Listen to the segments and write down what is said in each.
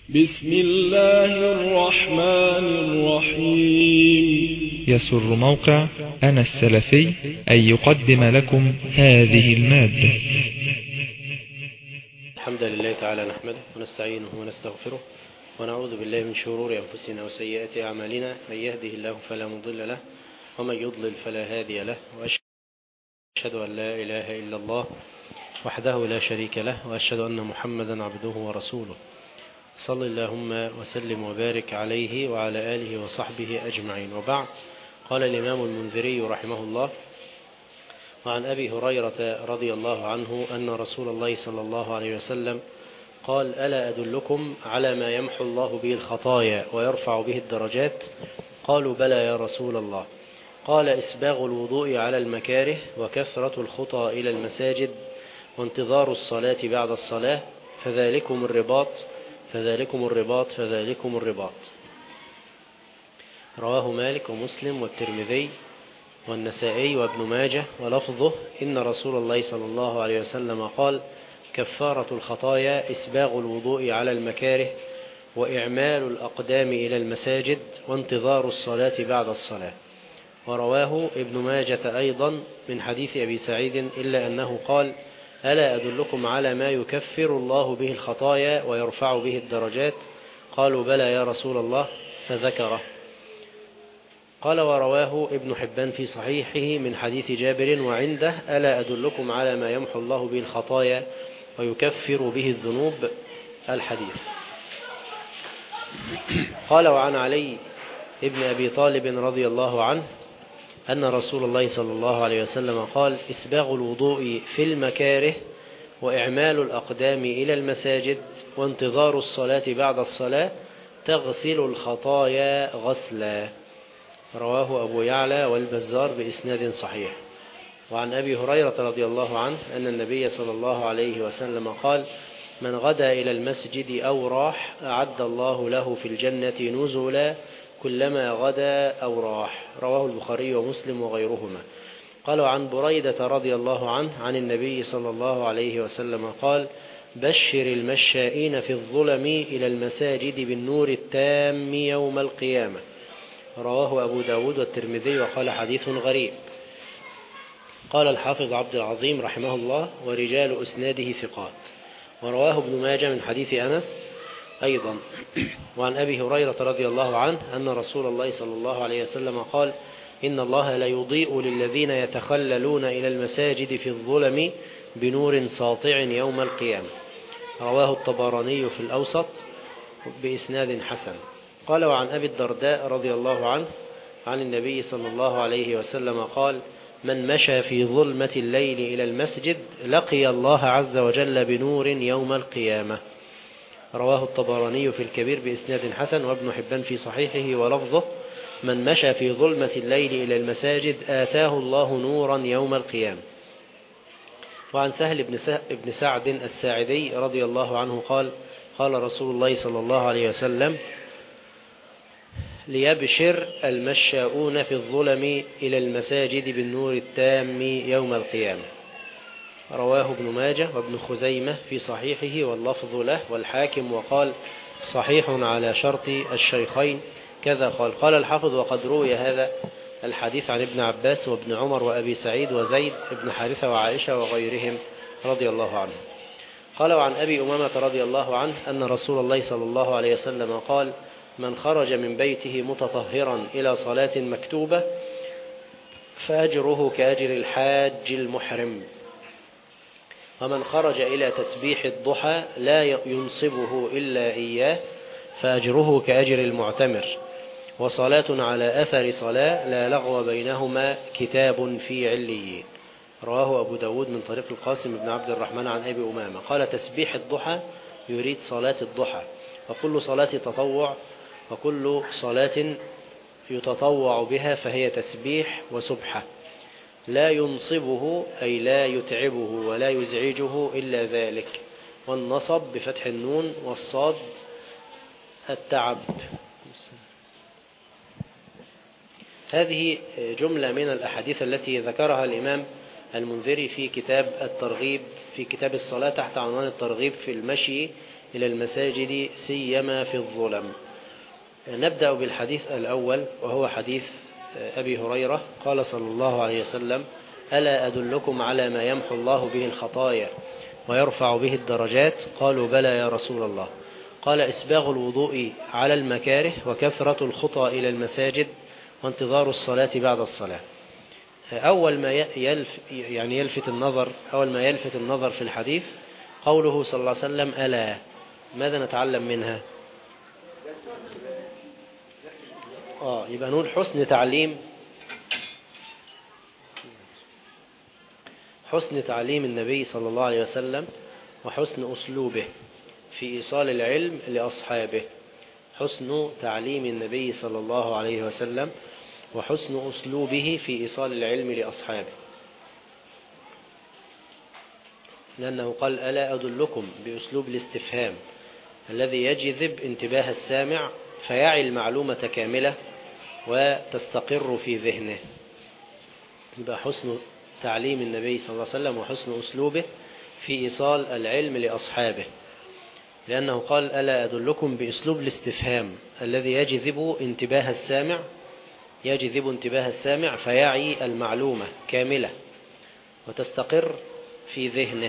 بسم الله الرحمن الرحيم. يسر موقع أنا السلفي أن يقدم لكم هذه المادة. الحمد لله تعالى نحمده ونستعينه ونستغفره ونعوذ بالله من شرور أنفسنا وسيئات أعمالنا، من يهده الله فلا مضل له ومن يضلل فلا هادي له، وأشهد أن لا إله إلا الله وحده لا شريك له، وأشهد أن محمدا عبده ورسوله. صل اللهم وسلم وبارك عليه وعلى آله وصحبه أجمعين، وبعد. قال الإمام المنذري رحمه الله: وعن أبي هريرة رضي الله عنه أن رسول الله صلى الله عليه وسلم قال: ألا أدلكم على ما يمحو الله به الخطايا ويرفع به الدرجات؟ قالوا: بلى يا رسول الله. قال: إسباغ الوضوء على المكاره، وكثرة الخطى إلى المساجد، وانتظار الصلاة بعد الصلاة، فذلكم الرباط فذلكم الرباط فذلكم الرباط. رواه مالك ومسلم والترمذي والنسائي وابن ماجه، ولفظه: إن رسول الله صلى الله عليه وسلم قال: كفارة الخطايا إسباغ الوضوء على المكاره، وإعمال الأقدام إلى المساجد، وانتظار الصلاة بعد الصلاة. ورواه ابن ماجة أيضا من حديث أبي سعيد، إلا أنه قال: ألا أدلكم على ما يكفر الله به الخطايا ويرفع به الدرجات؟ قالوا: بلى يا رسول الله، فذكره. قال: ورواه ابن حبان في صحيحه من حديث جابر وعنده: ألا أدلكم على ما يمحو الله به الخطايا ويكفر به الذنوب؟ الحديث. قال: وعن علي ابن أبي طالب رضي الله عنه أن رسول الله صلى الله عليه وسلم قال: إسباغ الوضوء في المكاره، وإعمال الأقدام إلى المساجد، وانتظار الصلاة بعد الصلاة، تغسل الخطايا غسلا. رواه أبو يعلى والبزار بإسناد صحيح. وعن أبي هريرة رضي الله عنه أن النبي صلى الله عليه وسلم قال: من غدا إلى المسجد أو راح أعد الله له في الجنة نزلا كلما غدا أو راح. رواه البخاري ومسلم وغيرهما. قال: وعن بريدة رضي الله عنه عن النبي صلى الله عليه وسلم قال: بشر المشائين في الظلم إلى المساجد بالنور التام يوم القيامة. رواه أبو داود والترمذي، وقال: حديث غريب. قال الحافظ عبد العظيم رحمه الله: ورجال أسناده ثقات. ورواه ابن ماجه من حديث أنس أيضا. وعن أبي هريرة رضي الله عنه أن رسول الله صلى الله عليه وسلم قال: إن الله لا يضيء للذين يتخللون إلى المساجد في الظلم بنور ساطع يوم القيامة. رواه الطبراني في الأوسط بإسناد حسن. قال: وعن أبي الدرداء رضي الله عنه عن النبي صلى الله عليه وسلم قال: من مشى في ظلمة الليل إلى المسجد لقي الله عز وجل بنور يوم القيامة. رواه الطبراني في الكبير بإسناد حسن، وابن حبان في صحيحه، ولفظه: من مشى في ظلمة الليل إلى المساجد آتاه الله نورا يوم القيامة. وعن سهل بن سعد الساعدي رضي الله عنه قال: قال رسول الله صلى الله عليه وسلم: ليبشر المشاؤون في الظلم إلى المساجد بالنور التام يوم القيامة. رواه ابن ماجه وابن خزيمة في صحيحه، واللفظ له، والحاكم وقال: صحيح على شرط الشيخين. كذا قال الحافظ: وقد روي هذا الحديث عن ابن عباس وابن عمر وأبي سعيد وزيد بن حارثة وعائشة وغيرهم رضي الله عنهم. قال: وعن أبي أمامة رضي الله عنه أن رسول الله صلى الله عليه وسلم قال: من خرج من بيته متطهرا إلى صلاة مكتوبة فأجره كأجر الحاج المحرم، ومن خرج إلى تسبيح الضحى لا ينصبه إلا إياه فأجره كأجر المعتمر، وصلاة على أثر صلاة لا لغو بينهما كتاب في عليين. رواه أبو داود من طريق القاسم بن عبد الرحمن عن أبي أمامة قال: تسبيح الضحى يريد صلاة الضحى، وكل صلاة يتطوع بها فهي تسبيح وسبحة، لا ينصبه أي لا يتعبه ولا يزعجه إلا ذلك، والنصب بفتح النون والصاد التعب. هذه جملة من الأحاديث التي ذكرها الإمام المنذري في كتاب الترغيب في كتاب الصلاة تحت عنوان الترغيب في المشي إلى المساجد سيما في الظلم. نبدأ بالحديث الأول، وهو حديث أبي هريرة. قال صلى الله عليه وسلم: ألا أدلكم على ما يمحو الله به الخطايا ويرفع به الدرجات؟ قالوا: بلى يا رسول الله. قال: إسباغ الوضوء على المكاره، وكثرة الخطى إلى المساجد، وانتظار الصلاة بعد الصلاة. أول ما يلفت النظر في الحديث قوله صلى الله عليه وسلم: ألا. ماذا نتعلم منها؟ يبقى نقول حسن تعليم النبي صلى الله عليه وسلم، وحسن أسلوبه في إيصال العلم لأصحابه. حسن تعليم النبي صلى الله عليه وسلم وحسن أسلوبه في إيصال العلم لأصحابه، لأنه قال: ألا أدلكم، بأسلوب الاستفهام الذي يجذب انتباه السامع فيعي المعلومة كاملة وتستقر في ذهنه. يبقى حسن تعليم النبي صلى الله عليه وسلم وحسن أسلوبه في إيصال العلم لأصحابه، لأنه قال: ألا أدلكم، بأسلوب الاستفهام الذي يجذب انتباه السامع فيعي المعلومة كاملة وتستقر في ذهنه.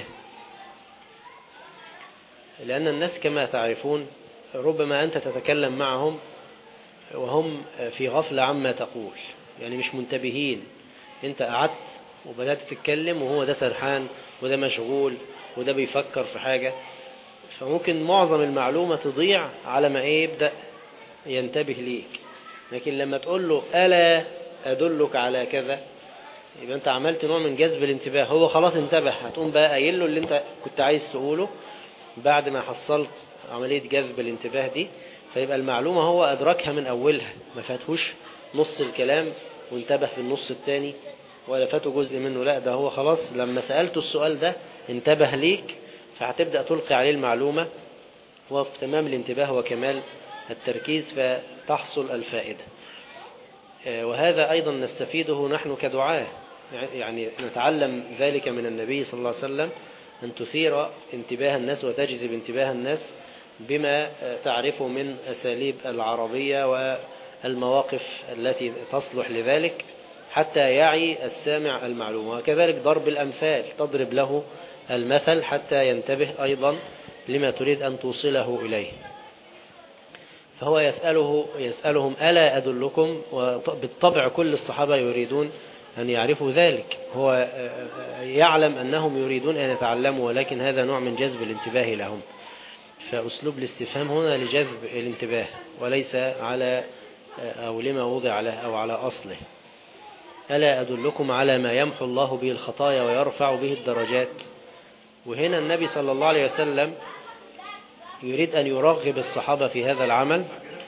لأن الناس كما تعرفون ربما أنت تتكلم معهم وهم في غفلة عما تقول، يعني مش منتبهين. أنت قعدت وبدأت تتكلم وهو ده سرحان وده مشغول وده بيفكر في حاجة، فممكن معظم المعلومة تضيع على ما يبدأ ينتبه ليك. لكن لما تقول له: ألا أدلك على كذا، يبقى أنت عملت نوع من جذب الانتباه. هو خلاص انتبه، هتقوم بقى قايل له اللي أنت كنت عايز تقوله بعد ما حصلت عملية جذب الانتباه دي. فيبقى المعلومة هو أدركها من أولها، ما فاتهوش نص الكلام وانتبه في النص الثاني، ولا فاته جزء منه. لا، ده هو خلاص لما سألته السؤال ده انتبه ليك، فهتبدأ تلقي عليه المعلومة وفي تمام الانتباه وكمال التركيز، فتحصل الفائدة. وهذا أيضا نستفيده نحن كدعاة، يعني نتعلم ذلك من النبي صلى الله عليه وسلم، أن تثير انتباه الناس وتجذب انتباه الناس بما تعرفه من أساليب العربية والمواقف التي تصلح لذلك، حتى يعي السامع المعلومة. وكذلك ضرب الأمثال، تضرب له المثل حتى ينتبه أيضا لما تريد أن توصله إليه. فهو يسألهم: ألا أدلكم؟ وبالطبع كل الصحابة يريدون أن يعرفوا ذلك. هو يعلم أنهم يريدون أن يتعلموا، ولكن هذا نوع من جذب الانتباه لهم. فأسلوب الاستفهام هنا لجذب الانتباه، وليس على أو لما وضع له أو على أصله. ألا أدلكم على ما يمحو الله به الخطايا ويرفع به الدرجات. وهنا النبي صلى الله عليه وسلم يريد أن يرغب الصحابة في هذا العمل،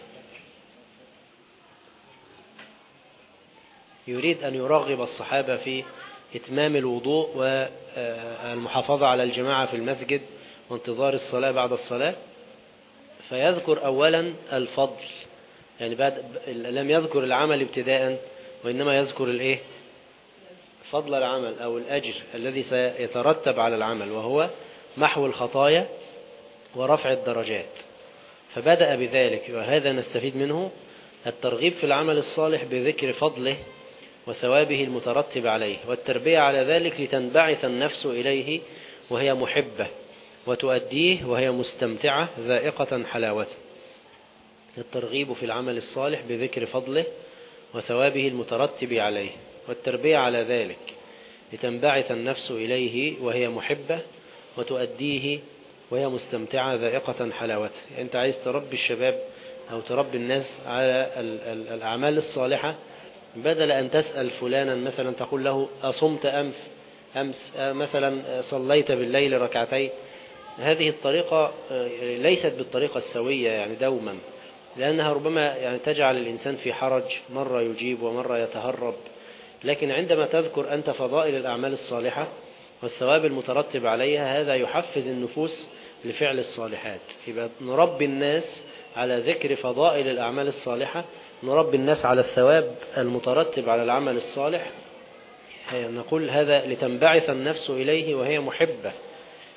يريد أن يرغب الصحابة في إتمام الوضوء والمحافظة على الجماعة في المسجد وانتظار الصلاة بعد الصلاة. فيذكر أولا الفضل، يعني لم يذكر العمل ابتداء، وإنما يذكر فضل العمل أو الأجر الذي سيترتب على العمل، وهو محو الخطايا ورفع الدرجات. فبدأ بذلك، وهذا نستفيد منه الترغيب في العمل الصالح بذكر فضله وثوابه المترتب عليه، والتربية على ذلك لتنبعث النفس إليه وهي محبة، وتؤديه وهي مستمتعة ذائقة حلاوته. الترغيب في العمل الصالح بذكر فضله وثوابه المترتب عليه، والتربية على ذلك لتنبعث النفس إليه وهي محبة، وتؤديه وهي مستمتعة ذائقة حلاوته. يعني أنت عايز تربي الشباب أو تربي الناس على الأعمال الصالحة، بدل أن تسأل فلانا مثلا تقول له: أصمت أمس مثلا صليت بالليل ركعتين. هذه الطريقة ليست بالطريقة السوية يعني دوما، لأنها ربما يعني تجعل الإنسان في حرج، مرة يجيب ومرة يتهرب. لكن عندما تذكر أنت فضائل الأعمال الصالحة والثواب المترتب عليها، هذا يحفز النفوس لفعل الصالحات. يبقى نربي الناس على ذكر فضائل الأعمال الصالحة، نربي الناس على الثواب المترتب على العمل الصالح. نقول هذا لتنبعث النفس إليه وهي محبة،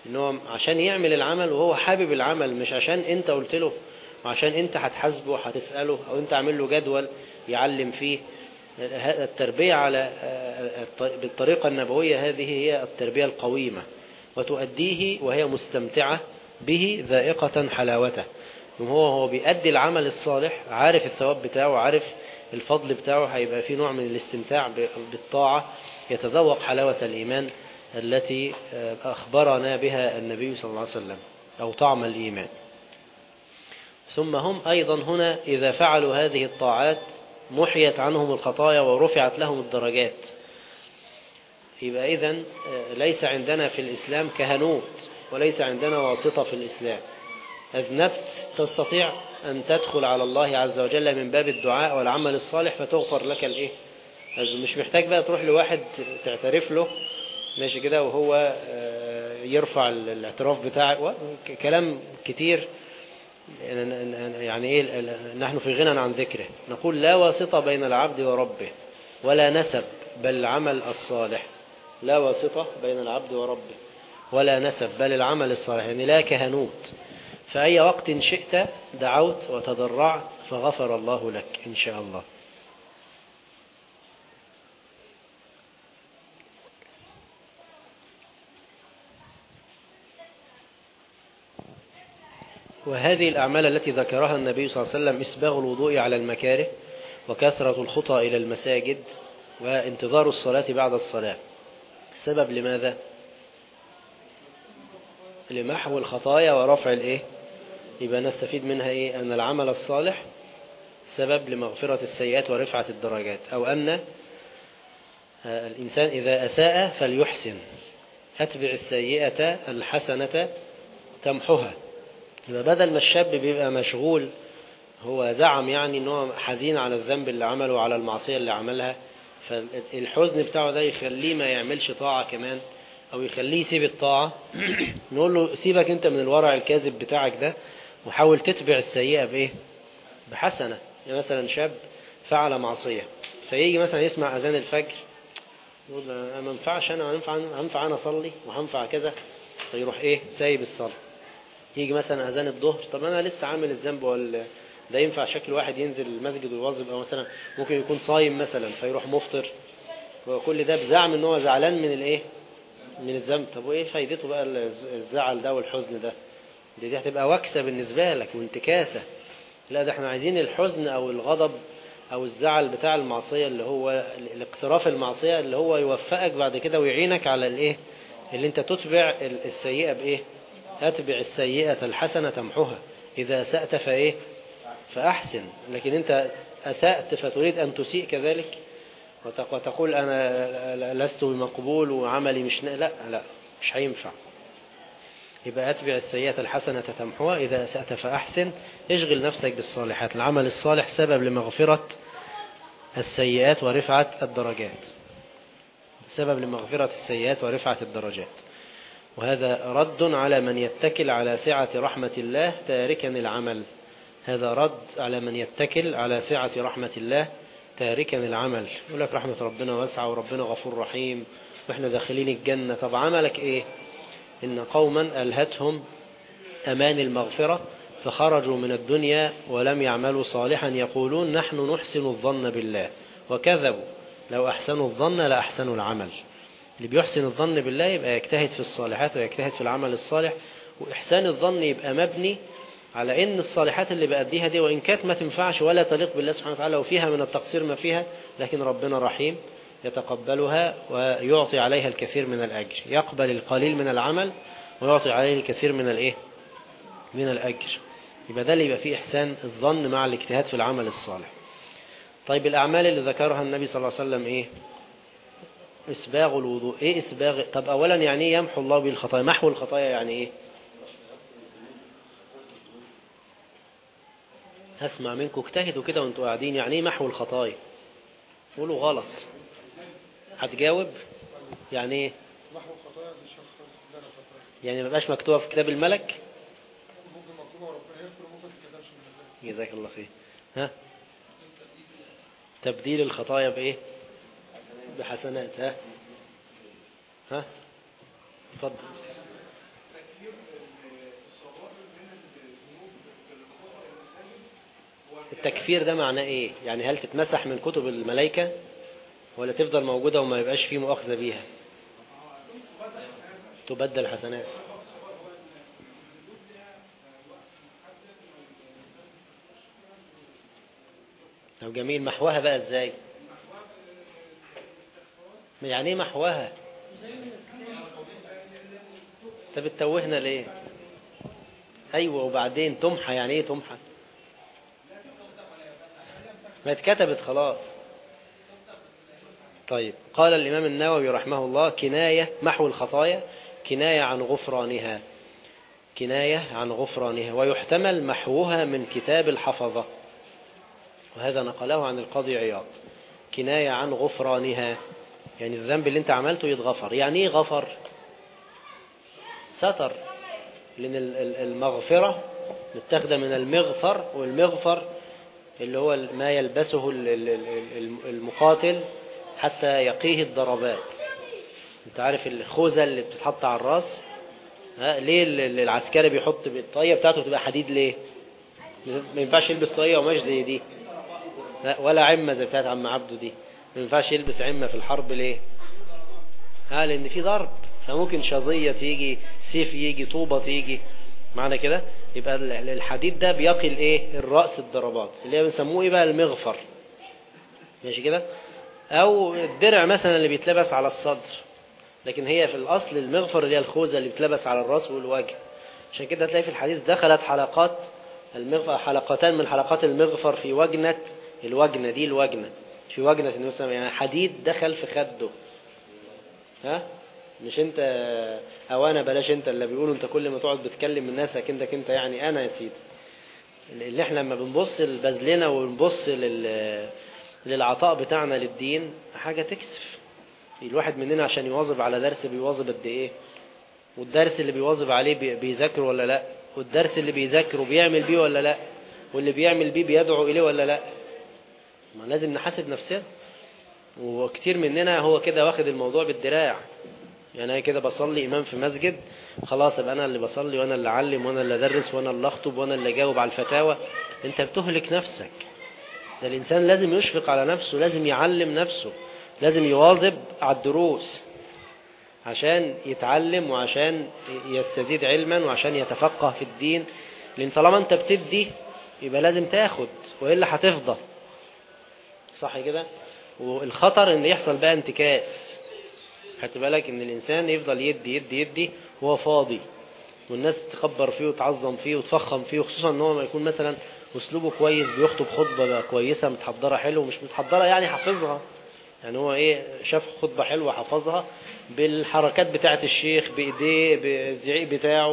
إنه عشان يعمل العمل وهو حابب العمل، مش عشان أنت قلت له وعشان أنت هتحاسبه وهتسأله أو أنت عامل له جدول يعلم فيه. التربية على بالطريقة النبوية هذه هي التربية القويمة، وتؤديه وهي مستمتعة به ذائقة حلاوته. هو بيأدي العمل الصالح عارف الثواب بتاعه، عارف الفضل بتاعه، هيبقى فيه نوع من الاستمتاع بالطاعة، يتذوق حلاوة الإيمان التي أخبرنا بها النبي صلى الله عليه وسلم، أو طعم الإيمان. ثم هم أيضا هنا إذا فعلوا هذه الطاعات محيت عنهم الخطايا ورفعت لهم الدرجات. يبقى إذن ليس عندنا في الإسلام كهنوت، وليس عندنا واسطة في الإسلام. أذنبت تستطيع أن تدخل على الله عز وجل من باب الدعاء والعمل الصالح فتغفر لك الإيه؟ مش محتاج بقى تروح لواحد تعترف له ماشي كده وهو يرفع الاعتراف بتاعك، كلام كتير. يعني إيه؟ نحن في غنى عن ذكره. نقول لا واسطة بين العبد وربه ولا نسب، بل العمل الصالح. لا واسطة بين العبد وربه ولا نسب، بل العمل الصالح. يعني لا كهنوت. فأي وقت شئت دعوت وتضرعت فغفر الله لك إن شاء الله. وهذه الأعمال التي ذكرها النبي صلى الله عليه وسلم: إسباغ الوضوء على المكاره، وكثرة الخطى إلى المساجد، وانتظار الصلاة بعد الصلاة. السبب لماذا؟ لمحو الخطايا ورفع الإيه؟ يبقى نستفيد منها إيه؟ أن العمل الصالح سبب لمغفرة السيئات ورفعة الدرجات، أو أن الإنسان إذا أساء فليحسن، أتبع السيئة الحسنة تمحها. يبقى بدل ما الشاب بيبقى مشغول، هو زعم يعني أنه حزين على الذنب اللي عمله وعلى المعصية اللي عملها، فالحزن بتاعه ده يخليه ما يعملش طاعة كمان، أو يخليه يسيب الطاعة. نقول له سيبك أنت من الورع الكاذب بتاعك ده، وحاول تتبع السيئة بإيه؟ بحسنة. يعني مثلا شاب فعل معصية، فيجي مثلا يسمع أذان الفجر يقول ما ينفعش أنا، هنفع أنا أصلي وهنفع كذا، فيروح إيه؟ سايب الصلاة. يجي مثلا أذان الظهر، طب أنا لسه عامل الذنب، ولا ده ينفع شكل واحد ينزل المسجد ويواظب، أو مثلا ممكن يكون صايم مثلا فيروح مفطر، وكل ده بزعم إن هو زعلان من الإيه؟ من الذنب. طب وإيه فايدته بقى الزعل ده والحزن ده؟ دي هتبقى وكسة بالنسبة لك وانتكاسة. لا، ده احنا عايزين الحزن أو الغضب أو الزعل بتاع المعصية، اللي هو الاقتراف المعصية، اللي هو يوفقك بعد كده ويعينك على الإيه؟ اللي انت تتبع السيئة بإيه؟ أتبع السيئة الحسنة تمحها. إذا أسأت فإيه؟ فأحسن. لكن أنت أسأت فتريد أن تسيء كذلك وتقول أنا لست بمقبول وعملي مش لا مش هينفع. يبقى أتبع السيئة الحسنة تمحها. إذا أسأت فأحسن. اشغل نفسك بالصالحات. العمل الصالح سبب لمغفرة السيئات ورفعة الدرجات، سبب لمغفرة السيئات ورفعة الدرجات. وهذا رد على من يتكل على سعة رحمة الله تاركا العمل. هذا رد على من يتكل على سعة رحمة الله تاركا العمل. يقول لك رحمة ربنا واسعة وربنا غفور رحيم وإحنا داخلين الجنة. طب عملك إيه؟ إن قوما ألهتهم أمان المغفرة فخرجوا من الدنيا ولم يعملوا صالحا يقولون نحن نحسن الظن بالله، وكذبوا. لو أحسنوا الظن لأحسنوا العمل. اللي بيحسن الظن بالله يبقى يجتهد في الصالحات ويجتهد في العمل الصالح. وإحسان الظن يبقى مبني على إن الصالحات اللي بأديها دي وإن كانت ما تنفعش ولا تليق بالله سبحانه وتعالى وفيها من التقصير ما فيها، لكن ربنا رحيم يتقبلها ويعطي عليها الكثير من الأجر. يقبل القليل من العمل ويعطي عليه الكثير من الإيه؟ من الأجر. يبقى ده اللي يبقى فيه إحسان الظن مع الاجتهاد في العمل الصالح. طيب الأعمال اللي ذكرها النبي صلى الله عليه وسلم إيه؟ إسباغ الوضوء. إيه إسباغ؟ طب أولا يعني إيه يمحو الله بالخطايا؟ محو الخطايا يعني إيه؟ هسمع منكم اجتهدوا كده وانتوا قاعدين. يعني إيه محو الخطايا؟ قولوا غلط. هتجاوب؟ يعني إيه؟ محو الخطايا دي شخص لنا خطايا. يعني ما بقاش مكتوبة في كتاب الملك؟ ممكن مكتوبة وربنا يغفر وممكن تكتبش من الناس. جزاك الله خير. ها؟ تبديل الخطايا بإيه؟ بحسنات. ها؟ اتفضل. التكفير ده معناه ايه؟ يعني هل تتمسح من كتب الملائكة ولا تفضل موجودة وما يبقاش فيه مؤاخذة بيها؟ تبدل حسنات. طب جميل، محوها بقى ازاي؟ يعني ايه محوها؟ طب بتتوهنا ليه؟ ايوه وبعدين تمحى، يعني ايه تمحى؟ ما اتكتبت خلاص. طيب قال الإمام النووي رحمه الله: كناية محو الخطايا كناية عن غفرانها، كناية عن غفرانها، ويحتمل محوها من كتاب الحفظة، وهذا نقله عن القاضي عياض. كناية عن غفرانها يعني الذنب اللي انت عملته يتغفر. يعني ايه غفر؟ ستر، لأن المغفرة متاخدة من المغفر، والمغفر اللي هو ما يلبسه المقاتل حتى يقيه الضربات. انت عارف الخوذة اللي بتتحط على الراس؟ ليه العسكري بيحط الطاقية بتاعته تبقى حديد ليه؟ ما ينفعش يلبس طاقية وماش زي دي، ولا عمة زي بتاعت عم عبده دي. ما ينفعش يلبس عمة في الحرب ليه؟ لأن في ضرب، فممكن شظية تيجي، سيف يجي، طوبة تيجي، معنى كده. يبقى الحديد ده بيقي الايه؟ الرأس الضربات، اللي هي بنسموه ايه بقى؟ المغفر. ماشي كده. او الدرع مثلا اللي بيتلبس على الصدر، لكن هي في الاصل المغفر اللي هي الخوذة اللي بتلبس على الراس والوجه. عشان كده تلاقي في الحديث دخلت حلقات المغفر، حلقتان من حلقات المغفر في وجنة، الوجنة دي الوجنة في وجنة النبي، يعني حديد دخل في خده. مش انت او انا، بلاش انت، اللي بيقولوا انت كل ما تقعد بتكلم الناس اكنك انت يعني انا يا سيدي. اللي احنا لما بنبص لبذلنا وبنبص للعطاء بتاعنا للدين حاجة تكسف. الواحد مننا عشان يواظب على درس بيواظب قد ايه؟ والدرس اللي بيواظب عليه بيذاكره ولا لا؟ والدرس اللي بيذاكره بيعمل بيه ولا لا؟ واللي بيعمل بيه بيدعو اليه ولا لا؟ ما لازم نحاسب نفسنا. وكتير مننا هو كده واخد الموضوع بالدراع، يعني انا كده بصلي امام في مسجد، خلاص ابقى انا اللي بصلي وانا اللي اعلم وانا اللي ادرس وانا اللي اخطب وانا اللي اجاوب على الفتاوى. انت بتهلك نفسك. ده الانسان لازم يشفق على نفسه، لازم يعلم نفسه، لازم يواظب على الدروس عشان يتعلم وعشان يستزيد علما وعشان يتفقه في الدين. لان طالما انت بتدي يبقى لازم تاخد، والا هتفضى. صح كده؟ والخطر ان يحصل بقى انتكاس. خدت بالك ان الانسان يفضل يدي يدي يدي وهو فاضي، والناس تكبر فيه وتعظم فيه وتفخم فيه، وخصوصا ان هو ما يكون مثلا اسلوبه كويس، بيخطب خطبه كويسه متحضره حلو، مش متحضره يعني حافظها، يعني هو ايه، شاف خطبه حلوه حفظها بالحركات بتاعه الشيخ، بايديه، بالزعيق بتاعه،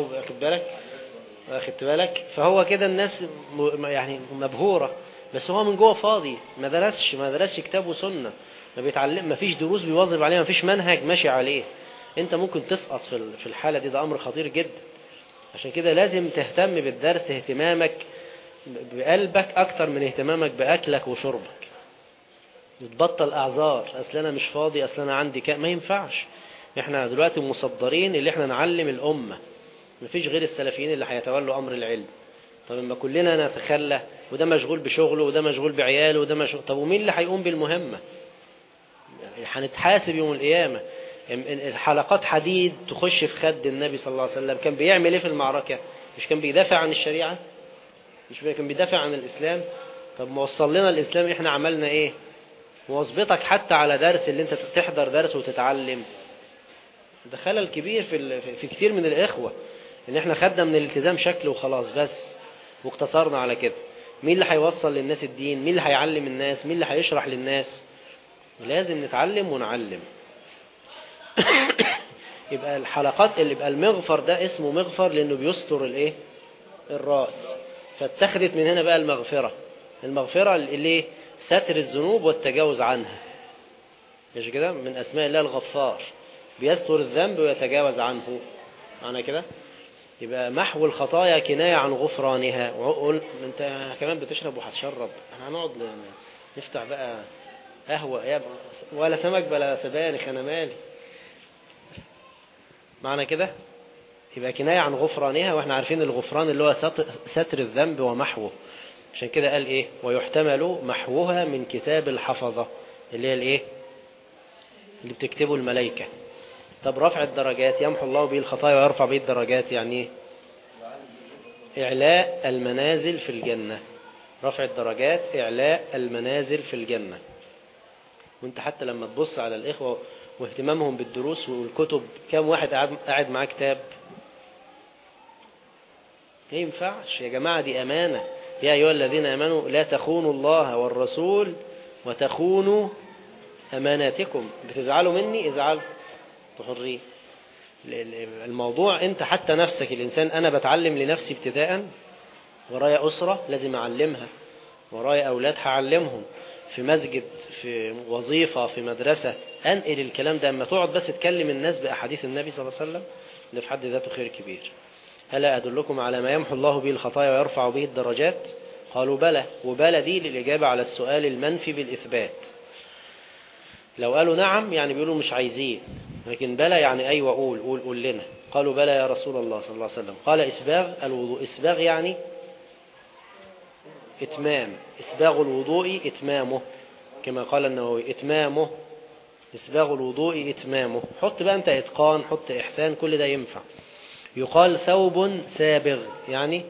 واخدت بالك؟ فهو كده الناس يعني مبهوره، بس هو من جوه فاضي، ما درسش كتاب وسنه، ما بيتعلم، ما فيش دروس بيواظب عليها، ما فيش منهج ماشي عليه. انت ممكن تسقط في الحالة دي، ده امر خطير جدا. عشان كده لازم تهتم بالدرس اهتمامك بقلبك اكتر من اهتمامك باكلك وشربك. وتبطل اعذار، اصل انا مش فاضي، اصل انا عندي ما ينفعش. احنا دلوقتي مصدرين اللي احنا نعلم الامة، ما فيش غير السلفيين اللي هيتولوا امر العلم. طب لما كلنا نتخلى، وده مشغول بشغله وده مشغول بعياله وده مشغول، طب ومين اللي هيقوم بالمهمة؟ هنتحاسب يوم القيامة. الحلقات حديد تخش في خد النبي صلى الله عليه وسلم. كان بيعمل ايه في المعركة؟ مش كان بيدافع عن الشريعة؟ مش كان بيدافع عن الإسلام؟ طب ما وصل لنا الإسلام، احنا عملنا ايه؟ مواظبتك حتى على درس، اللي انت تحضر درس وتتعلم، ده خلل كبير في كتير من الإخوة، ان احنا خدنا من الالتزام شكل وخلاص بس، واقتصرنا على كده. مين اللي هيوصل للناس الدين؟ مين اللي هيعلم الناس؟ مين اللي هيشرح للناس؟ لازم نتعلم ونعلم. يبقى الحلقات اللي يبقى المغفر ده اسمه مغفر لأنه بيستر الايه؟ الرأس. فاتخذت من هنا بقى المغفرة اللي ستر الذنوب والتجاوز عنها. مش كده؟ من أسماء الله الغفار، بيستر الذنب ويتجاوز عنه، معنى كده. يبقى محو الخطايا كناية عن غفرانها. انت كمان بتشرب وهتشرب، احنا هنقعد نفتح بقى قهوة ولا سمك بلا سبانخ، انا مالي، معنى كده. يبقى كناية عن غفرانها، واحنا عارفين الغفران اللي هو ستر الذنب ومحوه. عشان كده قال إيه ويحتمل محوها من كتاب الحفظة اللي هي الإيه اللي بتكتبه الملائكة. طب رفع الدرجات يمحو الله به الخطايا ويرفع به الدرجات يعني إيه؟ إعلاء المنازل في الجنة. رفع الدرجات إعلاء المنازل في الجنة. وانت حتى لما تبص على الإخوة واهتمامهم بالدروس والكتب، كم واحد قاعد معاه كتاب؟ ما ينفعش يا جماعة، دي أمانة. يا أيها الذين آمنوا لا تخونوا الله والرسول وتخونوا أماناتكم. بتزعلوا مني؟ ازعلوا، تحرين. الموضوع انت حتى نفسك الإنسان، أنا بتعلم لنفسي ابتداء، ورايا أسرة لازم أعلمها، ورايا أولاد هعلمهم، في مسجد، في وظيفة، في مدرسة، أنقل الكلام ده. أما تقعد بس تكلم الناس بأحاديث النبي صلى الله عليه وسلم، ده في حد ذاته خير كبير. هلا أدلكم على ما يمحو الله به الخطايا ويرفع به الدرجات؟ قالوا بلى. وبلى دي للإجابة على السؤال المنفي بالإثبات. لو قالوا نعم يعني بيقولوا مش عايزين، لكن بلى يعني أيوة قول لنا. قالوا بلى يا رسول الله صلى الله عليه وسلم. قال إسباغ الوضوء. إسباغ يعني إتمام. إسباغ الوضوء إتمامه، كما قال النووي إتمامه. إسباغ الوضوء إتمامه. حط بقى أنت إتقان، حط إحسان، كل ده ينفع. يقال ثوب سابغ يعني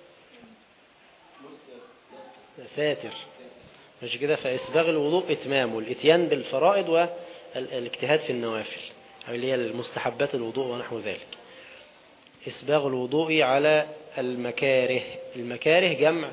ساتر، مش كده؟ فإسباغ الوضوء إتمامه، الإتيان بالفرائض والاجتهاد في النوافل اللي هي المستحبات الوضوء ونحو ذلك. إسباغ الوضوء على المكاره. المكاره جمع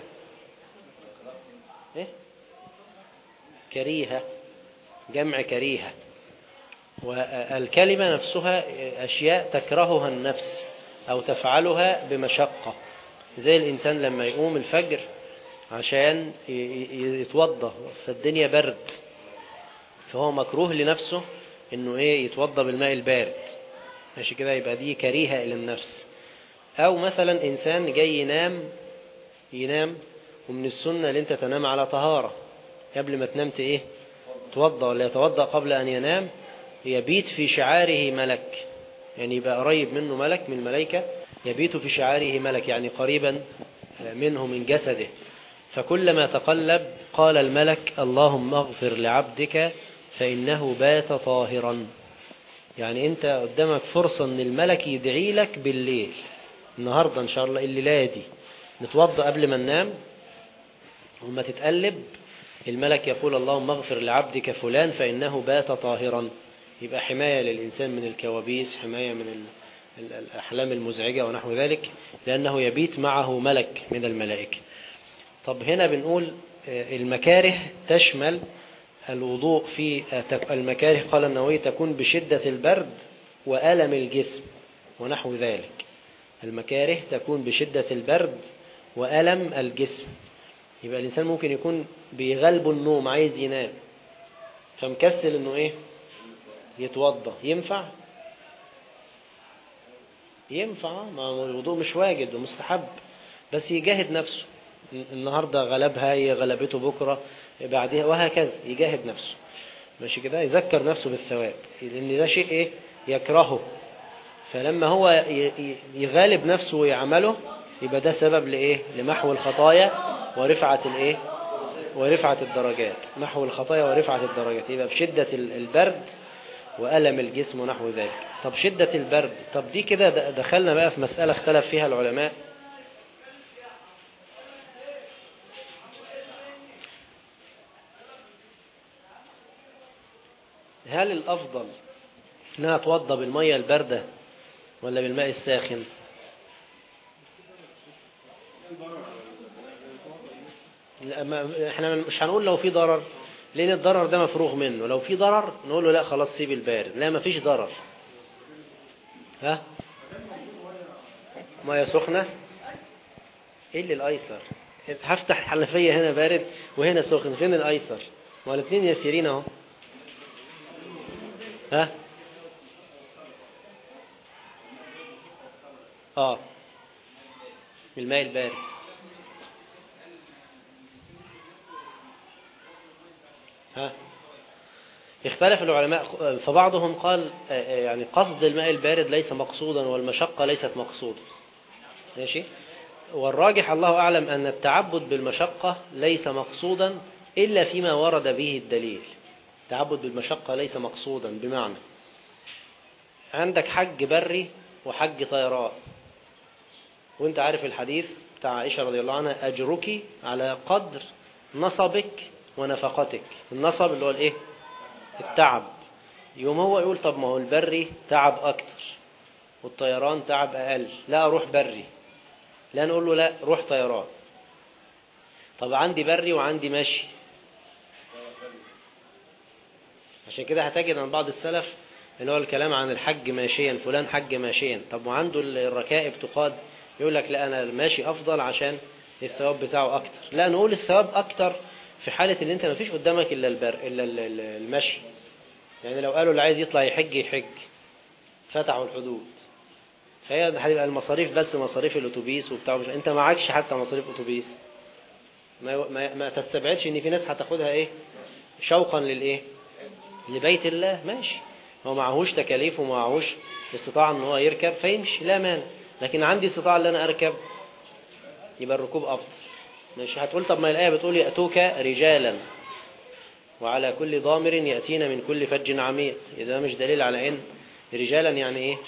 إيه؟ كريهة، جمع كريهة. والكلمة نفسها أشياء تكرهها النفس أو تفعلها بمشقة، زي الإنسان لما يقوم الفجر عشان يتوضى فالدنيا برد، فهو مكروه لنفسه إنه إيه يتوضى بالماء البارد، ماشي كده؟ يبقى دي كريهة إلى النفس. أو مثلا إنسان جاي ينام ومن السنة اللي أنت تنام على طهارة، قبل ما تنام إيه توضى، ولا يتوضأ قبل أن ينام. يبيت في شعاره ملك، يعني يبقى قريب منه ملك من الملائكة. يبيت في شعاره ملك يعني قريبا منه من جسده، فكلما تقلب قال الملك اللهم اغفر لعبدك فإنه بات طاهرا. يعني أنت قدامك فرصة أن الملك يدعي لك بالليل، النهاردة إن شاء الله الليلة دي نتوضأ قبل ما ننام، وما تتقلب الملك يقول اللهم اغفر لعبدك فلان فإنه بات طاهرا. يبقى حماية للإنسان من الكوابيس، حماية من الأحلام المزعجة ونحو ذلك، لأنه يبيت معه ملك من الملائكة. طب هنا بنقول المكاره تشمل الوضوء. في المكاره قال النووي تكون بشدة البرد وألم الجسم ونحو ذلك. المكاره تكون بشدة البرد وألم الجسم. يبقى الإنسان ممكن يكون بيغلبه النوم، عايز ينام، فمكسل إنه إيه يتوضى. ينفع؟ ما الوضوء مش واجب، ده مستحب، بس يجاهد نفسه. النهاردة غلبها، هي غلبته بكرة بعدها، وهكذا يجاهد نفسه، ماشي كده؟ يذكر نفسه بالثواب، لأن ده شيء إيه يكرهه، فلما هو يغالب نفسه ويعمله يبقى ده سبب لإيه؟ لمحو الخطايا ورفعة الإيه؟ ورفعة الدرجات. محو الخطايا ورفعة الدرجات يبقى بشدة البرد وألم الجسم ونحو ذلك. طب شدة البرد، طب دي كده دخلنا بقى في مسألة اختلف فيها العلماء. هل الأفضل أنها أتوضى بالمية الباردة ولا بالماء الساخن؟ احنا مش هنقول لو في ضرر، لأن الضرر ده مفروغ منه. لو في ضرر نقول له لا خلاص سيب البارد. لا مفيش ضرر. ها مية سخنة ايه اللي الأيسر؟ هفتح الحنفية هنا بارد وهنا سخن، فين الأيسر؟ ما الاثنين يسيرين اهو. ها بالماء البارد. اختلف العلماء، فبعضهم قال يعني قصد الماء البارد ليس مقصودا والمشقة ليست مقصودة، ماشي؟ والراجح الله أعلم أن التعبد بالمشقة ليس مقصودا إلا فيما ورد به الدليل. التعبد بالمشقة ليس مقصودا، بمعنى عندك حج بري وحج طيران، وانت عارف الحديث بتاع عائشة رضي الله عنها: أجرك على قدر نصبك ونفقتك. النصب اللي هو الايه؟ التعب. يوم هو يقول طب ما هو البري تعب أكتر والطيران تعب أقل، لا أروح بري. لا نقول له لا روح طيران. طب عندي بري وعندي ماشي. عشان كده هتجد عن بعض السلف اللي هو الكلام عن الحج ماشيا، فلان حج ماشيا، طب وعنده الركائب تقاد، يقول لك لا أنا الماشي أفضل عشان الثواب بتاعه أكتر. لا نقول الثواب أكتر في حالة اللي انت ما فيش قدامك إلا المشي. يعني لو قالوا اللي عايز يطلع يحج فتحوا الحدود، فهي هتبقى المصاريف بس مصاريف الأتوبيس وبتاع، مش انت معكش حتى مصاريف أتوبيس، ما تستبعدش ان في ناس هتاخدها ايه شوقا للايه لبيت الله. ماشي، هو معهوش تكاليف ومعهوش استطاعة ان هو يركب فيمشي، لا مانع. لكن عندي استطاعة ان انا اركب، يبقى الركوب افضل. ماشي. هتقول طب ما الآية بتقول يأتوك رجالا وعلى كل ضامر يأتينا من كل فج عميق، إذا مش دليل على ان رجالا يعني ايه؟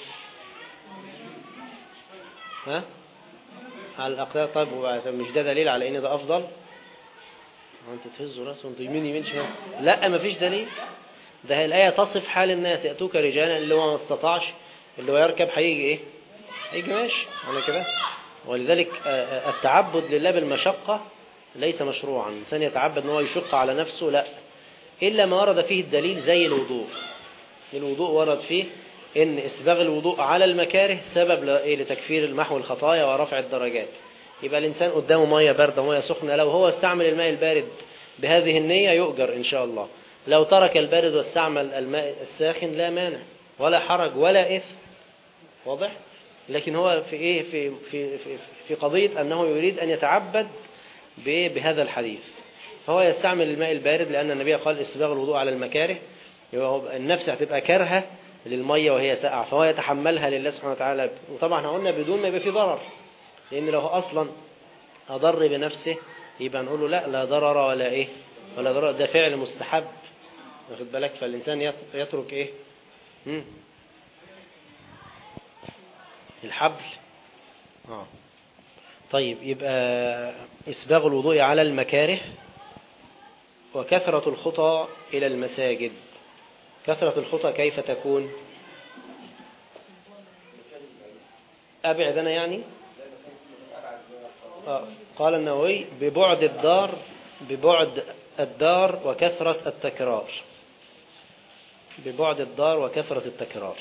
ها على الأقدار. طيب مش ده دليل على ان ده افضل؟ انت تهزوا راسه وانتوا يمين شمال. لا ما فيش دليل. ده الآية تصف حال الناس: يأتوك رجالا، اللي هو ما استطاعش اللي هو يركب هيجي ايه؟ هيجي ماشي على كده. ولذلك التعبد لله بالمشقة ليس مشروعا. الإنسان يتعبد ان هو يشق على نفسه، لا، إلا ما ورد فيه الدليل. زي الوضوء. الوضوء ورد فيه ان اسباغ الوضوء على المكاره سبب لتكفير المحو الخطايا ورفع الدرجات. يبقى الإنسان قدامه مية باردة ومية سخنة، لو هو استعمل الماء البارد بهذه النية يؤجر إن شاء الله. لو ترك البارد واستعمل الماء الساخن لا مانع ولا حرج ولا إثم. واضح؟ لكن هو في إيه؟ في قضية أنه يريد أن يتعبد بهذا الحديث، فهو يستعمل الماء البارد، لأن النبي قال اسباغ الوضوء على المكاره. النفس هتبقى كارهة للمية وهي ساقعة، فهو يتحملها لله سبحانه وتعالى. وطبعا قلنا بدون ما يبقى في ضرر، لأن لو أصلا أضر بنفسه يبقى نقول له لا ضرر ولا إيه ولا ضرر، ده فعل مستحب. واخد بالك؟ فالإنسان يترك إيه الحبل. طيب، يبقى إسباغ الوضوء على المكاره وكثرة الخطى إلى المساجد. كثرة الخطى كيف تكون؟ أبعد أنا يعني قال النووي ببعد الدار وكثرة التكرار. ببعد الدار وكثرة التكرار.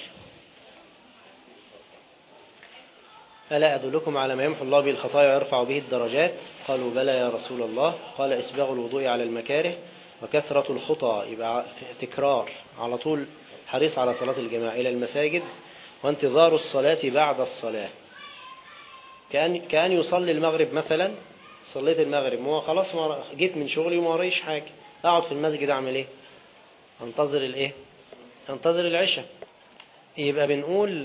ألا أدلكم على ما يمحو الله به الخطايا ويرفع به الدرجات؟ قالوا بلى يا رسول الله. قال إسباغ الوضوء على المكاره وكثرة الخطى، يبقى تكرار على طول، حريص على صلاة الجماعة إلى المساجد، وانتظار الصلاة بعد الصلاة. كأن يصلي المغرب مثلا، صليت المغرب وهو خلاص جيت من شغلي وما وريش حاجة، أقعد في المسجد أعمل إيه؟ أنتظر الإيه؟ أنتظر العشاء. يبقى بنقول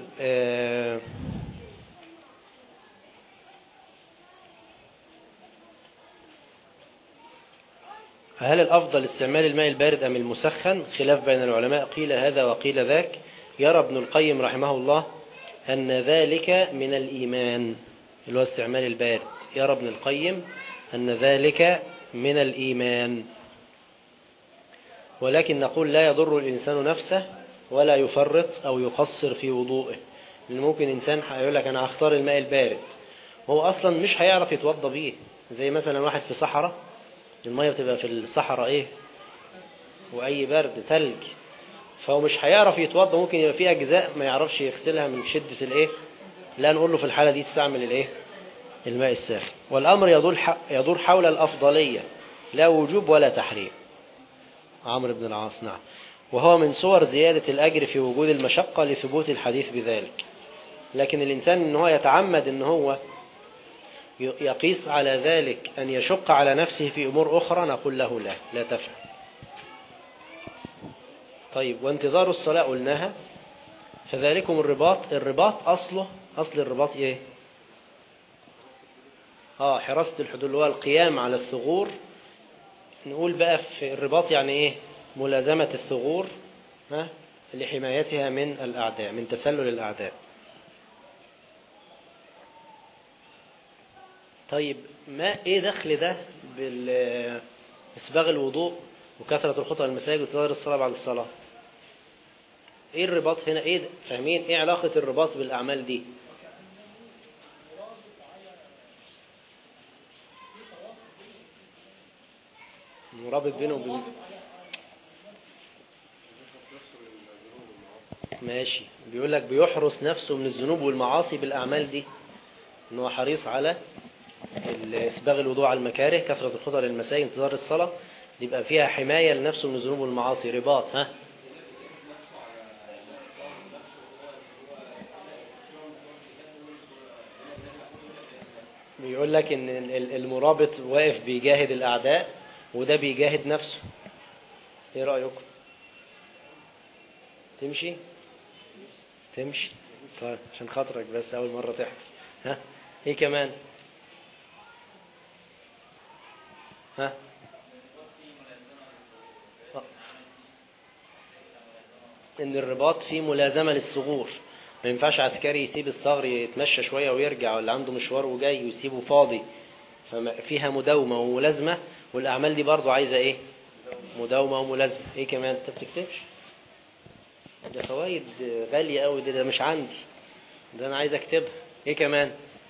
هل الأفضل استعمال الماء البارد أم المسخن؟ خلاف بين العلماء، قيل هذا وقيل ذاك. يرى ابن القيم رحمه الله أن ذلك من الإيمان، اللي هو استعمال البارد. يرى ابن القيم أن ذلك من الإيمان، ولكن نقول لا يضر الإنسان نفسه ولا يفرط أو يقصر في وضوءه. لأن ممكن إنسان يقول لك أنا هختار الماء البارد، هو أصلا مش هيعرف يتوضى بيه. زي مثلا واحد في صحراء، المية بتبقى في الصحراء إيه وأي برد تلج، فهو مش هيعرف يتوضى. ممكن يبقى فيه أجزاء ما يعرفش يغسلها من شدة الإيه. لا نقول له في الحالة دي تستعمل الإيه الماء الساخن. والأمر يدور حول الأفضلية، لا وجوب ولا تحريم. عمرو بن العاص. نعم. وهو من صور زيادة الأجر في وجود المشقة لثبوت الحديث بذلك. لكن الإنسان إن هو يتعمد إن هو يقيس على ذلك أن يشق على نفسه في أمور أخرى، نقول له لا تفعل. طيب، وانتظار الصلاة قلناها. فذلكم الرباط. الرباط أصل الرباط إيه؟ حراسة الحدود اللي هو القيام على الثغور. نقول بقى في الرباط يعني ايه؟ ملازمة الثغور لحمايتها من الأعداء، من تسلل الأعداء. طيب ايه دخل ده بإسباغ الوضوء وكثرة الخطى المساجد وانتظار الصلاة بعد الصلاة؟ ايه الرباط هنا؟ ايه فاهمين ايه علاقة الرباط بالأعمال دي؟ مرابط بينهم وبين ماشي. بيقول لك بيحرس نفسه من الذنوب والمعاصي بالأعمال دي، ان هو حريص على إسباغ الوضوء على المكاره، كثرة الخطى للمساجد، انتظار الصلاة، يبقى فيها حماية لنفسه من الذنوب والمعاصي، رباط. بيقول لك ان المرابط واقف بيجاهد الأعداء وده بيجاهد نفسه. ايه رأيكم؟ تمشي طيب عشان خاطرك بس أول مرة تحكي. ايه كمان؟ ان الرباط فيه ملازمة للثغور. ما ينفعش عسكري يسيب الثغر يتمشى شوية ويرجع، ولا عنده مشوار وجاي ويسيبه فاضي. فيها مداومة وملازمة، والأعمال دي برضو عايزة ايه؟ مداومة وملازمة. ايه كمان؟ انت بتكتبش؟ ده فوائد غالية قوي، ده مش عندي، ده انا عايز اكتبها. ايه كمان؟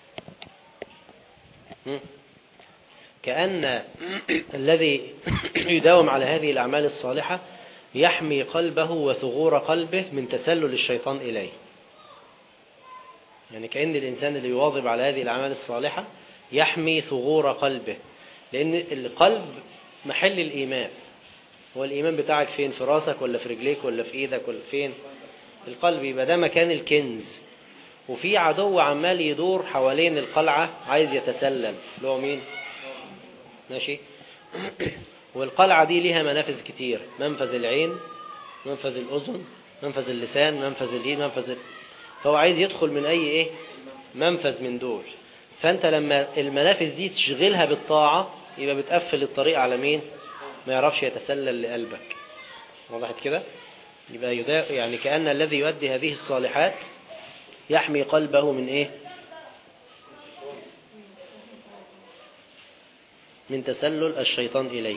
كأن الذي يداوم على هذه الأعمال الصالحة يحمي قلبه وثغور قلبه من تسلل الشيطان إليه. يعني كأن الإنسان اللي يواظب على هذه الأعمال الصالحة يحمي ثغور قلبه، لأن القلب محل الإيمان. هو الإيمان بتاعك فين؟ في راسك ولا في رجليك ولا في إيدك ولا فين؟ القلب. يبقى ده مكان الكنز. وفي عدو عمال يدور حوالين القلعة عايز يتسلل، اللي هو مين؟ ماشي. والقلعة دي ليها منافذ كتير، منفذ العين، منفذ الأذن، منفذ اللسان، منفذ الإيد، فهو عايز يدخل من أي منفذ من دول. فأنت لما المنافذ دي تشغلها بالطاعة يبقى بتقفل الطريق على مين؟ ما يعرفش يتسلل لقلبك. وضحت كده؟ يبقى يعني كأن الذي يؤدي هذه الصالحات يحمي قلبه من من تسلل الشيطان إليه.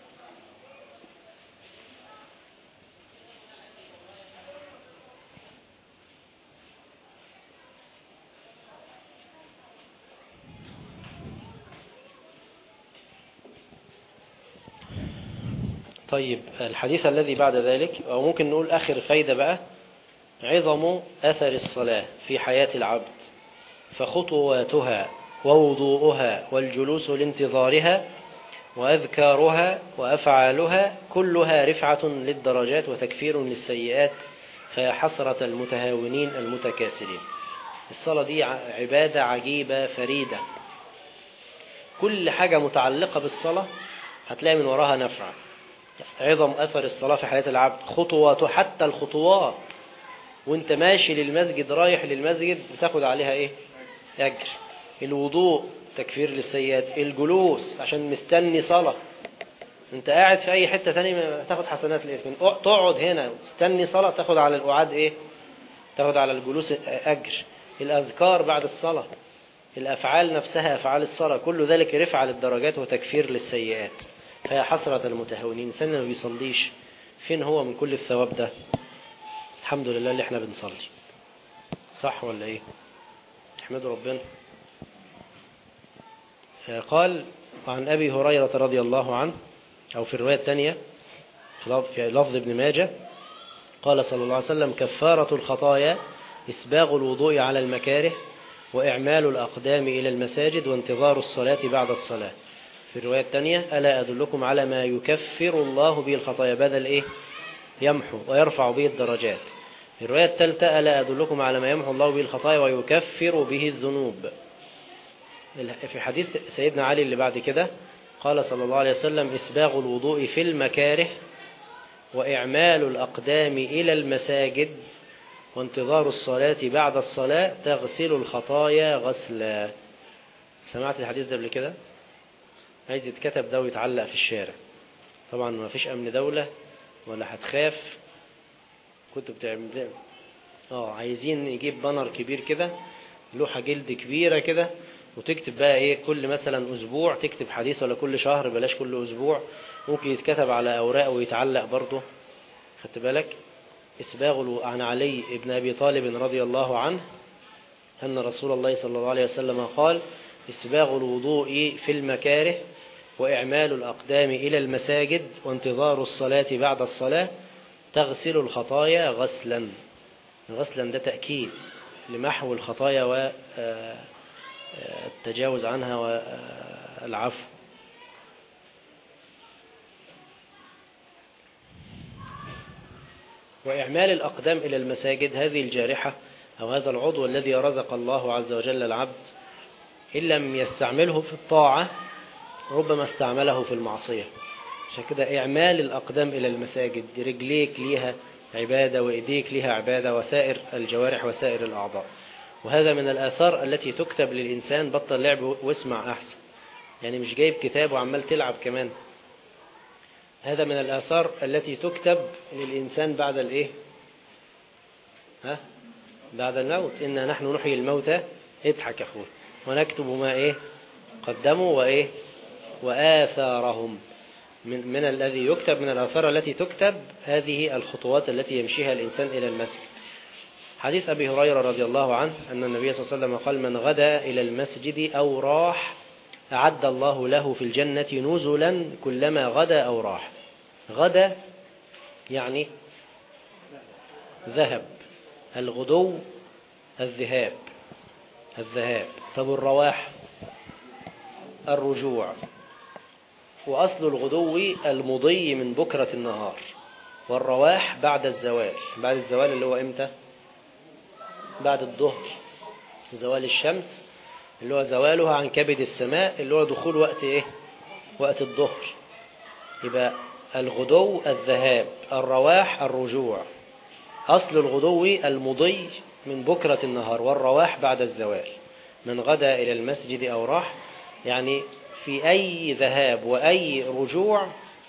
طيب الحديث الذي بعد ذلك، أو ممكن نقول آخر فايدة بقى، عظم أثر الصلاة في حياة العبد، فخطواتها ووضوءها والجلوس لانتظارها وأذكارها وأفعالها كلها رفعة للدرجات وتكفير للسيئات، فيا حسرة المتهاونين المتكاسلين. الصلاة دي عبادة عجيبة فريدة، كل حاجة متعلقة بالصلاة هتلاقي من وراها نفع. عظم أثر الصلاة في حياة العبد، خطواته، حتى الخطوات وانت ماشي للمسجد، رايح للمسجد، بتاخد عليها أجر. الوضوء تكفير للسيئات، الجلوس عشان مستني صلاة، انت قاعد في اي حتة تانية تاخد حسنات الإثم، تقعد هنا تستني صلاة تاخد على القعاد تاخد على الجلوس أجر. الأذكار بعد الصلاة، الأفعال نفسها، أفعال الصلاة، كل ذلك رفع للدرجات وتكفير للسيئات. فيا حسرة المتهاونين. إنسان ما بيصليش فين هو من كل الثواب ده؟ الحمد لله اللي احنا بنصلي، صح ولا ايه؟ احمدوا ربنا. قال عن أبي هريرة رضي الله عنه، أو في الرواية الثانية في لفظ ابن ماجه، قال صلى الله عليه وسلم: كفارة الخطايا إسباغ الوضوء على المكاره وإعمال الأقدام إلى المساجد وانتظار الصلاة بعد الصلاة. في الرواية الثانية: ألا أدلكم على ما يكفر الله به الخطايا، بدل يمحو ويرفع به الدرجات. في الرواية الثالثة: ألا أدلكم على ما يمحو الله به الخطايا ويكفر به الذنوب. في حديث سيدنا علي اللي بعد كده قال صلى الله عليه وسلم: إسباغ الوضوء في المكاره وإعمال الأقدام إلى المساجد وانتظار الصلاة بعد الصلاة تغسل الخطايا غسلا. سمعت الحديث ده قبل كده؟ عايز يتكتب ده ويتعلق في الشارع. طبعا ما فيش امن دولة ولا هتخاف. كنت بتعمل عايزين يجيب بانر كبير كده، لوحة جلد كبيرة كده، وتكتب بقى ايه كل مثلا اسبوع تكتب حديث، ولا كل شهر، بلاش كل اسبوع. ممكن يتكتب على اوراق ويتعلق برضه. خدت بالك؟ عن علي بن ابي طالب رضي الله عنه ان رسول الله صلى الله عليه وسلم قال: اسباغ الوضوء في المكاره، واعمال الاقدام الى المساجد، وانتظار الصلاة بعد الصلاة، تغسل الخطايا غسلا. غسلا ده تأكيد لمحو الخطايا والتجاوز عنها والعفو. وإعمال الأقدام إلى المساجد، هذه الجارحة أو هذا العضو الذي رزق الله عز وجل العبد، إن لم يستعمله في الطاعة ربما استعمله في المعصية. عشان كده إعمال الأقدام إلى المساجد، رجليك ليها عبادة وإيديك ليها عبادة وسائر الجوارح وسائر الأعضاء. وهذا من الآثار التي تكتب للإنسان. بطل لعب واسمع أحسن، يعني مش جايب كتاب وعمال تلعب كمان. هذا من الآثار التي تكتب للإنسان بعد الإيه؟ بعد الموت. إنا نحن نحيي الموتى، اضحك يا أخوي، ونكتب ما إيه قدموا وإيه وآثارهم. من الذي يكتب، من الآثار التي تكتب هذه الخطوات التي يمشيها الإنسان إلى المسجد. حديث أبي هريرة رضي الله عنه أن النبي صلى الله عليه وسلم قال: من غدا إلى المسجد أو راح أعد الله له في الجنة نزلا كلما غدا أو راح. غدا يعني ذهب، الغدو الذهاب. طب الرواح الرجوع. وأصل الغدو المضي من بكرة النهار، والرواح بعد الزوال. بعد الزوال اللي هو إمتى؟ بعد الظهر، زوال الشمس اللي هو زوالها عن كبد السماء، اللي هو دخول وقت إيه؟ وقت الظهر. يبقى الغدو الذهاب، الرواح الرجوع. أصل الغدو المضي من بكرة النهار، والرواح بعد الزوال. من غدا إلى المسجد أو راح، يعني في أي ذهاب وأي رجوع،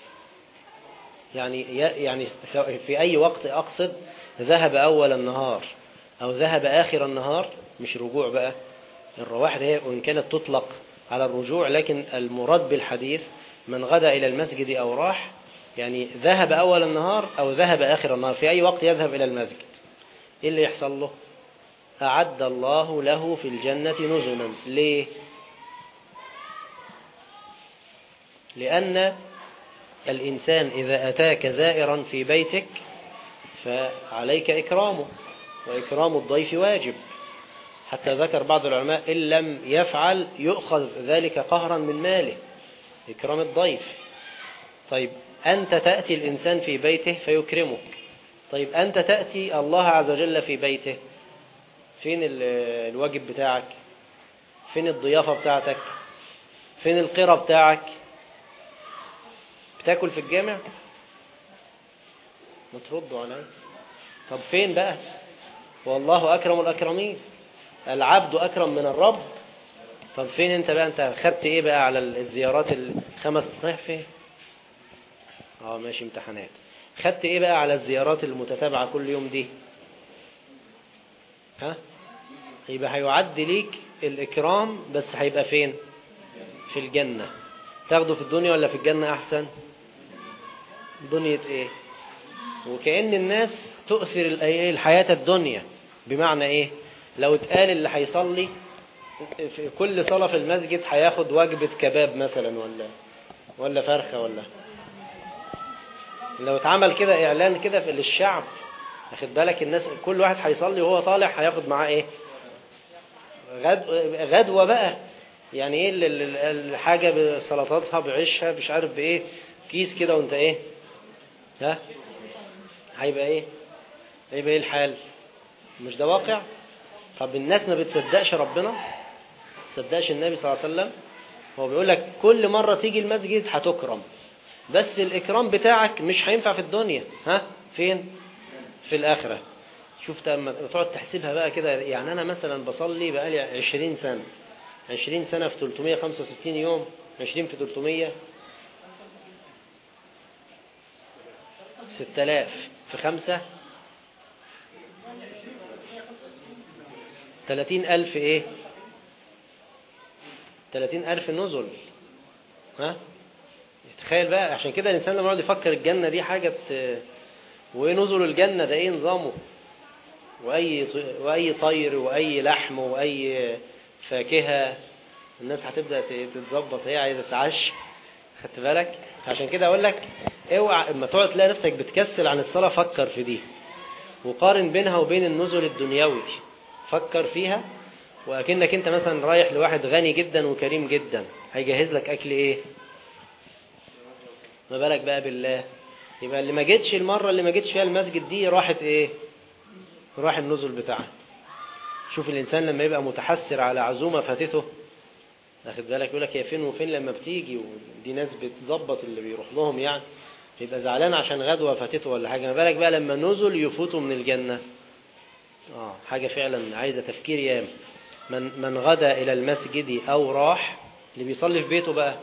يعني في أي وقت، أقصد ذهب أول النهار أو ذهب آخر النهار، مش رجوع بقى. الرواح ده وإن كانت تطلق على الرجوع، لكن المراد بالحديث من غدا إلى المسجد أو راح، يعني ذهب أول النهار أو ذهب آخر النهار، في أي وقت يذهب إلى المسجد. إيه اللي يحصل له؟ أعد الله له في الجنة نزلا. ليه؟ لأن الإنسان إذا أتاك زائرا في بيتك فعليك إكرامه، وإكرام الضيف واجب. حتى ذكر بعض العلماء إن لم يفعل يؤخذ ذلك قهرا من ماله، إكرام الضيف. طيب أنت تأتي الإنسان في بيته فيكرمك. طيب أنت تأتي الله عز وجل في بيته، فين الواجب بتاعك؟ فين الضيافة بتاعتك؟ فين القرى بتاعك؟ بتاكل في الجامع؟ ما تردوا علي. طب فين بقى؟ والله أكرم الأكرمين، العبد أكرم من الرب. طب فين انت بقى؟ انت خدت ايه بقى على الزيارات الخمس؟ رايح فين؟ ماشي امتحانات. خدت ايه بقى على الزيارات المتتابعة كل يوم دي؟ يبقى هيعد ليك الإكرام، بس هيبقى فين؟ في الجنة. تاخده في الدنيا ولا في الجنة أحسن؟ دنيا ايه؟ وكأن الناس تؤثر الحياة الدنيا. بمعنى ايه؟ لو اتقال اللي هيصلي في كل صلاة في المسجد هياخد وجبة كباب مثلا ولا فرخة، ولا لو اتعمل كده إعلان كده للشعب، واخد بالك، الناس كل واحد هيصلي وهو طالع هياخد معاه ايه؟ غدوة بقى. يعني ايه الحاجة بسلطاتها بعيشها مش عارف بايه، كيس كده، وانت ايه؟ هيبقى ايه الحال؟ مش ده واقع؟ طب الناس ما بتصدقش ربنا، ما تصدقش النبي صلى الله عليه وسلم. هو بيقول لك كل مرة تيجي المسجد هتكرم، بس الإكرام بتاعك مش هينفع في الدنيا. فين؟ في الآخرة. شفت اما تقعد تحسبها بقى كده، يعني أنا مثلا بصلي بقالي 20 سنة، 20 سنة في 365 يوم، 20 في 300 6000 في 5 30,000 ايه؟ 30,000 نزل. ها؟ تخيل بقى. عشان كده الإنسان لما يقعد يفكر الجنة دي حاجة وإيه نزل الجنة ده، إيه نظامه، وأي طير وأي لحم وأي فاكهة، الناس هتبدأ تتظبط، هي عايزة تعش. خدت بالك؟ عشان كده أقول لك اوعى اما تقعد تلاقي نفسك بتكسل عن الصلاة، فكر في دي وقارن بينها وبين النزل الدنيوي. فكر فيها، وأكنك أنت مثلا رايح لواحد غني جدا وكريم جدا، هيجهز لك أكل إيه؟ ما بالك بقى بالله. يبقى اللي ما جيتش المرة اللي ما جيتش فيها المسجد دي راحت إيه؟ راح النزل بتاعها. شوف الإنسان لما يبقى متحسر على عزومة فاتته، أخذ بالك، يقول لك يا فين وفين لما بتيجي، ودي ناس بتظبط اللي بيروح لهم يعني، يبقى زعلان عشان غدوة فاتته ولا حاجة. ما بالك بقى لما نزل يفوتوا من الجنة. حاجة فعلا عايزة تفكير يام. من غدا إلى المسجد أو راح، اللي بيصلي في بيته بقى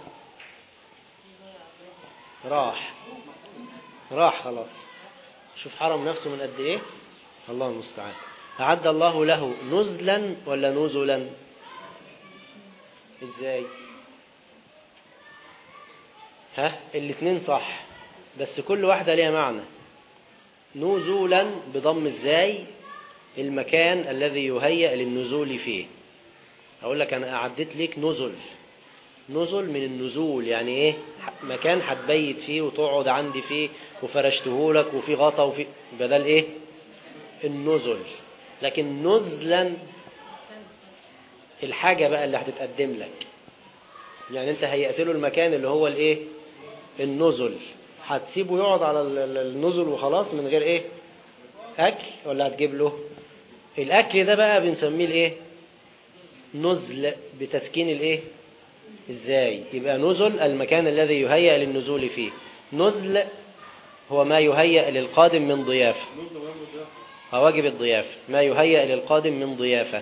راح خلاص. شوف حرم نفسه من قد إيه. الله المستعان. أعد الله له نزلا ولا نزلا؟ إزاي؟ الاتنين صح، بس كل واحدة ليها معنى. نزولا بضم الزاي، المكان الذي يهيأ للنزول فيه. أقول لك أنا أعدت لك نزل من النزول، يعني إيه؟ مكان هتبيت فيه وتقعد عندي فيه وفرشته لك وفي غطا وفي بدل إيه؟ النزل. لكن نزلا الحاجة بقى اللي هتتقدم لك، يعني أنت هيأت له المكان اللي هو الإيه؟ النزل. هتسيبه يقعد على النزل وخلاص من غير إيه؟ أكل، ولا هتجيب له الأكل ده بقى بنسميه الإيه؟ نزل بتسكين الإيه؟ إزاي؟ يبقى نزل المكان الذي يهيأ للنزول فيه. نزل هو ما يهيأ للقادم من ضيافة، واجب الضيافة، ما يهيأ للقادم من ضيافة.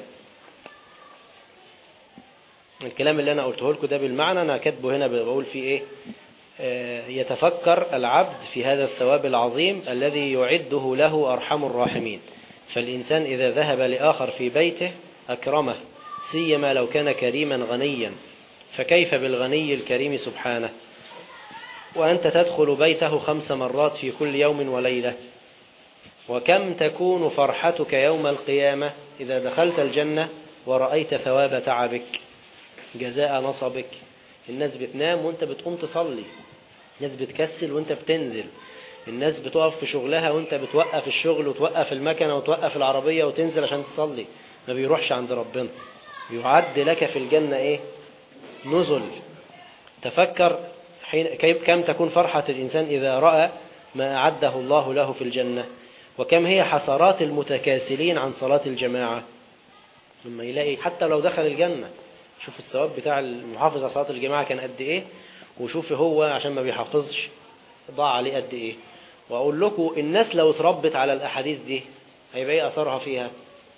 الكلام اللي أنا قلته لكم ده بالمعنى أنا كاتبه هنا، بقول فيه إيه؟ يتفكر العبد في هذا الثواب العظيم الذي يعده له أرحم الراحمين. فالإنسان إذا ذهب لآخر في بيته أكرمه، سيما لو كان كريما غنيا، فكيف بالغني الكريم سبحانه؟ وأنت تدخل بيته 5 مرات في كل يوم وليلة. وكم تكون فرحتك يوم القيامة إذا دخلت الجنة ورأيت ثواب تعبك، جزاء نصبك. الناس بتنام وانت بتقوم تصلي، الناس بتكسل وانت بتنزل، الناس بتقف في شغلها وانت بتوقف الشغل وتوقف المكنة وتوقف العربية وتنزل عشان تصلي. ما بيروحش عند ربنا. يعد لك في الجنة ايه؟ نزل. تفكر كم تكون فرحة الإنسان إذا رأى ما أعده الله له في الجنة، وكم هي حسرات المتكاسلين عن صلاة الجماعة لما يلاقي حتى لو دخل الجنة. شوف الثواب بتاع المحافظ على صلاة الجماعة كان قد إيه، وشوف هو عشان ما بيحافظش ضاع عليه قد إيه. وأقول لكم الناس لو اتربت على الأحاديث دي هيبقى إيه أثرها فيها.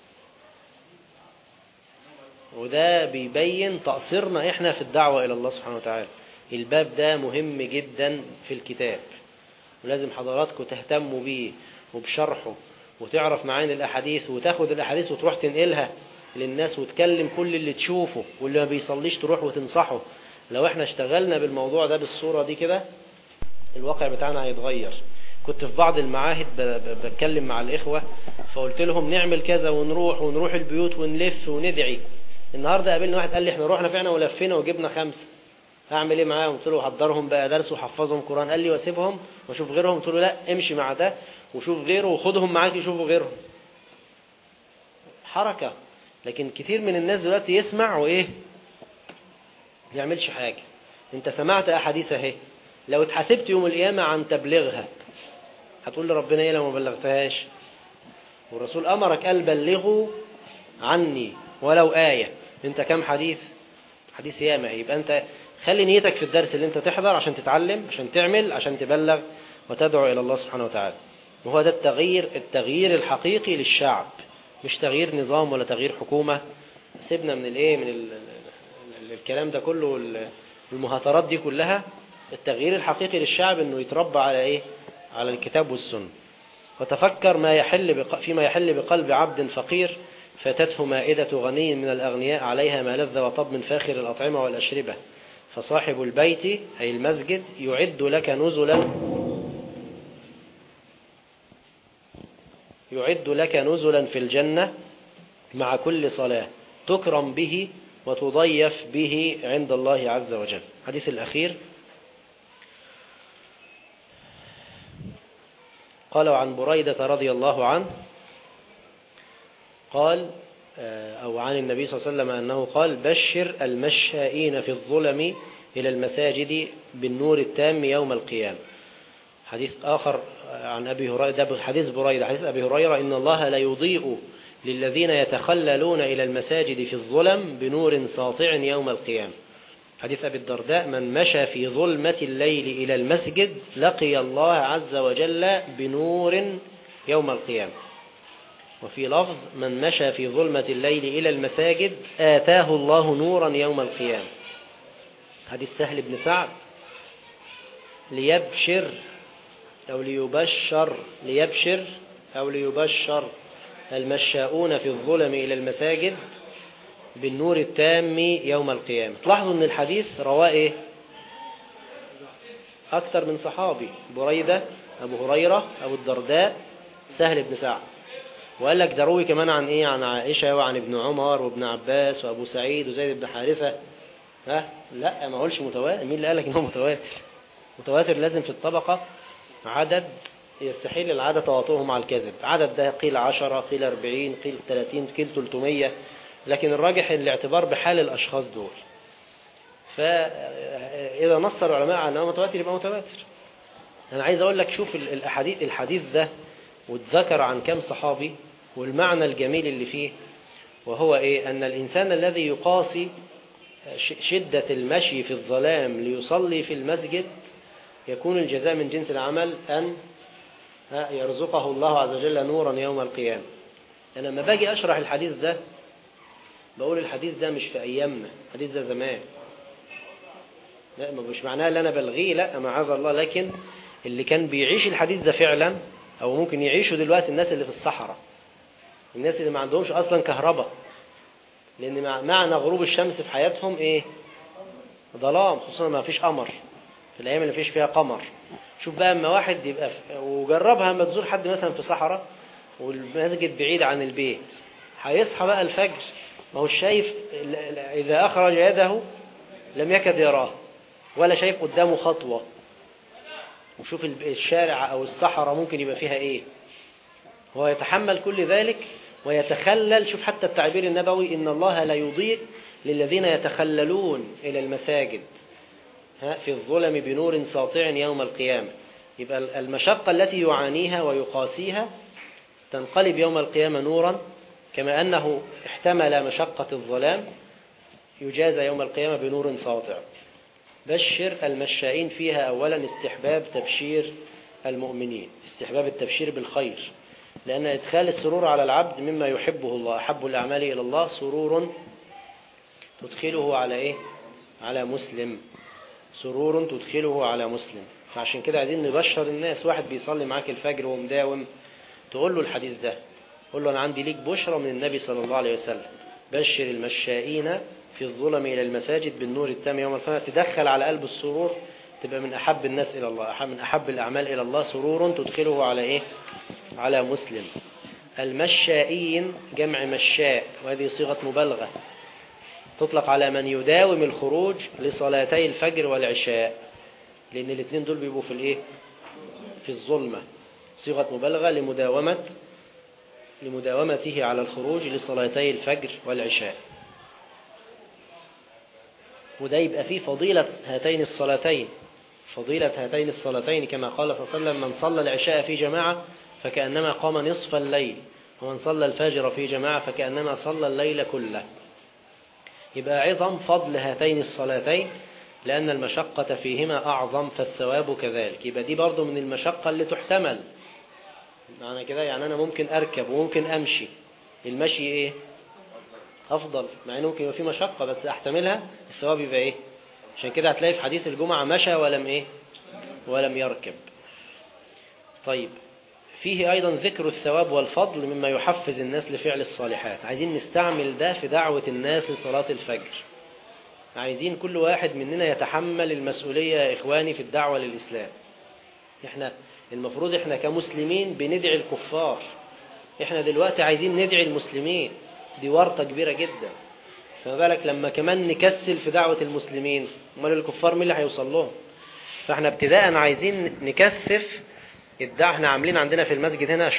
وده بيبين تقصيرنا إحنا في الدعوة إلى الله سبحانه وتعالى. الباب ده مهم جدا في الكتاب، ولازم حضراتكم تهتموا بيه وبشرحه، وتعرف معاني الأحاديث، وتاخد الأحاديث وتروح تنقلها للناس، وتكلم كل اللي تشوفه، واللي ما بيصليش تروح وتنصحه. لو احنا اشتغلنا بالموضوع ده بالصورة دي كده، الواقع بتاعنا هيتغير. كنت في بعض المعاهد بتكلم مع الإخوة، فقلت لهم نعمل كذا ونروح البيوت ونلف وندعي. النهاردة قابلنا واحد قال لي احنا روحنا فعلا ولفينا وجبنا 5. هعمل ايه معاهم؟ قلت له حضرهم بقى درس وحفظهم قرآن. قال لي واسيبهم واشوف غيرهم؟ قلت له لا، امشي مع ده وشوف غيره وخدهم معاك يشوفوا غيرهم. حركة. لكن كتير من الناس دلوقتي يسمع وايه، ما يعملش حاجة. انت سمعت احاديث اهي، لو اتحاسبت يوم القيامة عن تبليغها هتقول لربنا ايه لو ما بلغتهاش؟ والرسول امرك قال بلغوا عني ولو آية. انت كم حديث ياما. يبقى انت خلي نيتك في الدرس اللي انت تحضر عشان تتعلم، عشان تعمل، عشان تبلغ وتدعو إلى الله سبحانه وتعالى. وهو ده التغيير الحقيقي للشعب، مش تغيير نظام ولا تغيير حكومة. سيبنا من الايه، من الكلام ده كله، المهاترات دي كلها، التغيير الحقيقي للشعب انه يتربى على ايه؟ على الكتاب والسنة. وتفكر فيما يحل بقلب عبد فقير فاتته مائدة غني من الأغنياء عليها ما لذ وطب من فاخر الأطعمة والأشربة، فصاحب البيت أي المسجد يعد لك نزلا في الجنة مع كل صلاة تكرم به وتضيف به عند الله عز وجل. الحديث الأخير قال عن بريدة رضي الله عنه قال أو عن النبي صلى الله عليه وسلم أنه قال: بشر المشائين في الظلم إلى المساجد بالنور التام يوم القيامة. حديث آخر عن أبي هريرة، ده حديث بريدة، حديث أبي هريرة: إن الله لا يضيء للذين يتخللون إلى المساجد في الظلم بنور ساطع يوم القيامة. حديث أبي الدرداء: من مشى في ظلمة الليل إلى المسجد لقي الله عز وجل بنور يوم القيامة. وفي لفظ: من مشى في ظلمة الليل إلى المساجد آتاه الله نورا يوم القيامة. حديث سهل بن سعد: ليبشر أو ليبشر المشاؤون في الظلم إلى المساجد بالنور التام يوم القيامة. تلاحظوا أن الحديث رواه أكثر من صحابي: بريدة، أبو هريرة، أبو الدرداء، سهل بن سعد. وقال لك ده روي كمان عن إيه؟ عن عائشة وعن ابن عمر وابن عباس وأبو سعيد وزيد بن حارثة. لا، ما أقولش متواتر. مين اللي قال لك إنه متواتر؟ متواتر لازم في الطبقة عدد يستحيل العدد تواطؤه مع الكذب. عدد ده قيل 10، قيل 40، قيل 30، قيل 300، لكن الراجح الاعتبار بحال الأشخاص دول. فإذا نص العلماء على أنه متواتر يبقى متواتر. أنا عايز أقول لك شوف الحديث ده واتذكر عن كم صحابي، والمعنى الجميل اللي فيه، وهو إيه؟ أن الإنسان الذي يقاسي شدة المشي في الظلام ليصلي في المسجد يكون الجزاء من جنس العمل أن يرزقه الله عز وجل نورا يوم القيامة. أنا لما باجي أشرح الحديث ده بقول الحديث ده مش في أيامنا، الحديث ده زمان. لا، مش معناه اللي أنا بلغيه، لا معاذ الله، لكن اللي كان بيعيش الحديث ده فعلا، أو ممكن يعيشوا دلوقتي الناس اللي في الصحراء، الناس اللي ما عندهمش أصلا كهرباء، لأن معنى غروب الشمس في حياتهم إيه؟ ظلام، خصوصا ما فيش قمر، في الأيام اللي فيش فيها قمر. شوف بقى اما واحد يبقى وجربها اما تزور حد مثلا في صحراء والمسجد بعيد عن البيت، هيصحى بقى الفجر ما هو شايف، إذا أخرج يده لم يكد يراه ولا شايف قدامه خطوة. وشوف الشارع أو الصحراء ممكن يبقى فيها إيه. هو يتحمل كل ذلك ويتخلل. شوف حتى التعبير النبوي: إن الله لا يضيء للذين يتخللون إلى المساجد في الظلم بنور ساطع يوم القيامة. يبقى المشقة التي يعانيها ويقاسيها تنقلب يوم القيامة نورا، كما أنه احتمل مشقة الظلام يجازى يوم القيامة بنور ساطع. بشر المشائين فيها. أولا استحباب تبشير المؤمنين، استحباب التبشير بالخير، لأن إدخال السرور على العبد مما يحبه الله. أحب الأعمال إلى الله سرور تدخله على إيه؟ على مسلم. سرور تدخله على مسلم. فعشان كده عايزين نبشر الناس. واحد بيصلي معاك الفجر ومداوم، تقول له الحديث ده، قول له: أنا عندي ليك بشرى من النبي صلى الله عليه وسلم: بشر المشائين في الظلم إلى المساجد بالنور التام يوم القيامة. تدخل على قلب السرور، تبقى من أحب الناس إلى الله، من أحب الأعمال إلى الله، سرور تدخله على إيه؟ على مسلم. المشائين جمع مشاء، وهذه صيغة مبالغة، تطلق على من يداوم الخروج لصلاتي الفجر والعشاء، لأن الاثنين دول بيبقوا في الإيه؟ في الظلمة. صيغة مبالغة لمداومته على الخروج لصلاتي الفجر والعشاء. وده يبقى فيه فضيلة هاتين الصلاتين، كما قال صلى الله عليه وسلم: من صلى العشاء في جماعة فكأنما قام نصف الليل، ومن صلى الفجر في جماعة فكأنما صلى الليل كله. يبقى عظم فضل هاتين الصلاتين، لأن المشقة فيهما أعظم فالثواب كذلك. يبقى دي برضو من المشقة اللي تحتمل. معنى كده يعني أنا ممكن أركب وممكن أمشي. المشي إيه؟ أفضل، مع إنه ممكن يبقى فيه مشقة بس أحتملها، الثواب يبقى إيه؟ عشان كده هتلاقي في حديث الجمعة مشى ولم إيه؟ ولم يركب. طيب، فيه أيضا ذكر الثواب والفضل مما يحفز الناس لفعل الصالحات. عايزين نستعمل ده في دعوة الناس لصلاة الفجر. عايزين كل واحد مننا يتحمل المسؤولية يا إخواني في الدعوة للإسلام. إحنا المفروض إحنا كمسلمين بندعي الكفار، إحنا دلوقتي عايزين ندعي المسلمين، دي ورطة كبيرة جدا. فما بالك لما كمان نكسل في دعوة المسلمين، امال الكفار مين اللي هيوصل لهم؟ فإحنا ابتداء عايزين نكثف الدعوة. إحنا عاملين عندنا في المسجد هنا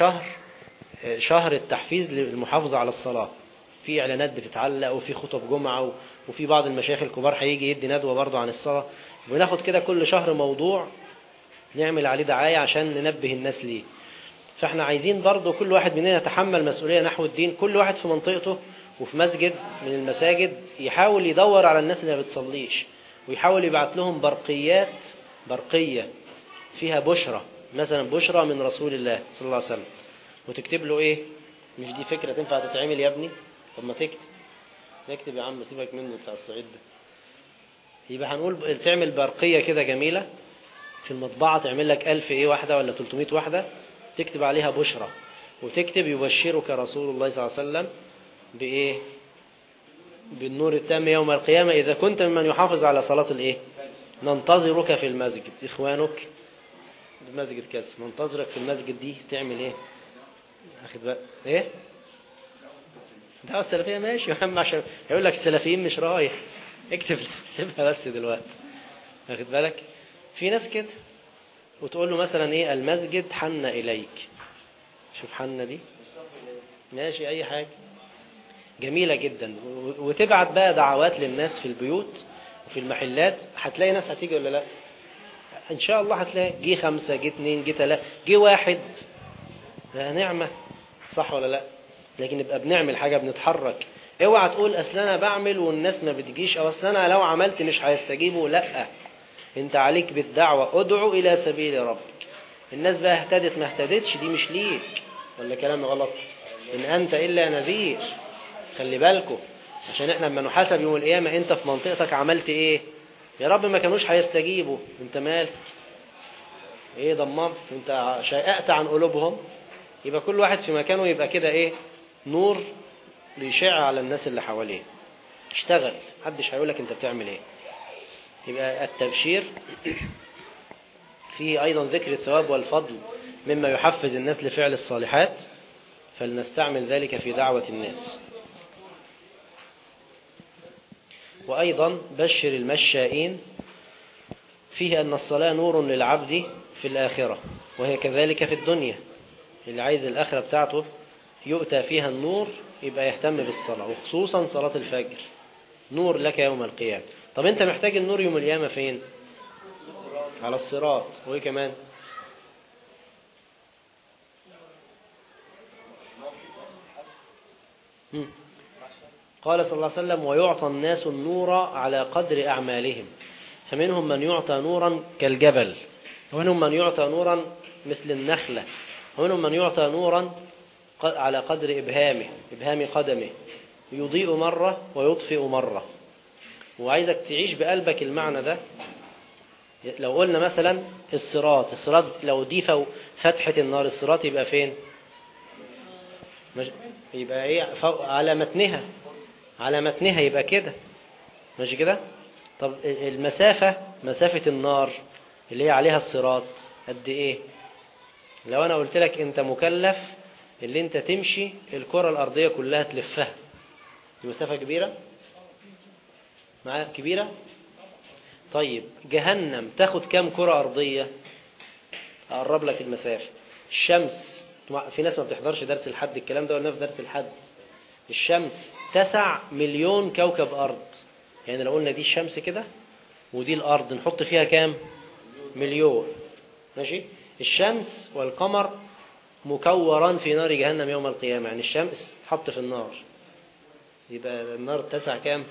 شهر التحفيز للمحافظة على الصلاة، في إعلانات بتتعلق وفي خطب جمعة وفي بعض المشايخ الكبار هيجي يدي ندوة برضو عن الصلاة. وناخد كده كل شهر موضوع نعمل عليه دعاية عشان ننبه الناس ليه. فاحنا عايزين برضو كل واحد مننا يتحمل مسؤولية نحو الدين، كل واحد في منطقته وفي مسجد من المساجد يحاول يدور على الناس اللي ما بتصليش، ويحاول يبعت لهم برقية فيها بشرة، مثلا بشرة من رسول الله صلى الله عليه وسلم، وتكتب له ايه؟ مش دي فكرة تنفع تتعمل يا ابني؟ طب ما تكتب يا عم، سيبك منه بتاع الصعيد ده. يبقى هنقول تعمل برقية كده جميلة في المطبعة، تعمل لك 1000 ايه واحدة ولا 300 واحدة، تكتب عليها بشرة، وتكتب يبشرك رسول الله صلى الله عليه وسلم بايه؟ بالنور التام يوم القيامة إذا كنت ممن يحافظ على صلاة الايه؟ ننتظرك في المسجد، إخوانك المسجد كذا، ننتظرك في المسجد دي تعمل ايه؟ اخد بقى ايه؟ دعوة السلفية ماشي يا عم، عشان يقول لك السلفيين مش رايح، اكتب سيبها بس دلوقتي. اخد بالك؟ في ناس كده، وتقول له مثلا ايه؟ المسجد حن اليك. شوف حن دي ماشي، اي حاجة جميلة جدا. وتبعت بقى دعوات للناس في البيوت وفي المحلات، هتلاقي ناس هتيجي ولا لا؟ ان شاء الله هتلاقي، جه 5 جه 2 جه 3 جه 1، نعمة، صح ولا لا؟ لكن نبقى بنعمل حاجة، بنتحرك. اوعى تقول اصل انا بعمل والناس ما بتجيش، او اصل انا لو عملت مش هيستجيبوا. لا، انت عليك بالدعوة، ادعو الى سبيل ربك. الناس بقى اهتدت ما اهتدتش دي مش ليك، ولا كلام غلط؟ ان انت الا نذير. خلي بالكم، عشان احنا لما نحاسب يوم القيامة انت في منطقتك عملت ايه؟ يا رب ما كانوش هيستجيبوا، انت مالك؟ ايه ضممت؟ انت شيئت عن قلوبهم. يبقى كل واحد في مكانه يبقى كده ايه؟ نور ليشع على الناس اللي حواليه. اشتغل، محدش هيقولك انت بتعمل ايه. يبقى التبشير فيه ايضا ذكر الثواب والفضل مما يحفز الناس لفعل الصالحات، فلنستعمل ذلك في دعوة الناس. وأيضا بشر المشائين فيه أن الصلاة نور للعبد في الآخرة، وهي كذلك في الدنيا. اللي عايز الآخرة بتاعته يؤتى فيها النور يبقى يهتم بالصلاة، وخصوصا صلاة الفجر، نور لك يوم القيامة. طب أنت محتاج النور يوم القيامة فين؟ على الصراط. وإيه كمان؟ قال صلى الله عليه وسلم: ويعطى الناس النور على قدر أعمالهم، فمنهم من يعطى نورا كالجبل، ومنهم من يعطى نورا مثل النخلة، ومنهم من يعطى نورا على قدر إبهام قدمه، يضيء مرة ويطفئ مرة. وعايزك تعيش بقلبك المعنى ده. لو قلنا مثلا الصراط لو دي فتحة النار، الصراط يبقى فين؟ يبقى ايه؟ على متنها يبقى كده، ماشي كده. طب مسافة النار اللي هي عليها الصراط قد ايه؟ لو انا قلت لك انت مكلف اللي انت تمشي الكرة الارضية كلها تلفها، دي مسافة كبيرة معايا، كبيرة. طيب جهنم تاخد كام كرة ارضية؟ اقرب لك المسافة. الشمس، في ناس ما بتحضرش درس الحد، الكلام ده قلناه في درس الحد. الشمس 9 مليون كوكب أرض. يعني لو قلنا دي الشمس كده ودي الأرض، نحط فيها كام؟ مليون. ماشي. الشمس والقمر مكوران في نار جهنم يوم القيامة. يعني الشمس تحط في النار، يبقى النار تسع كام؟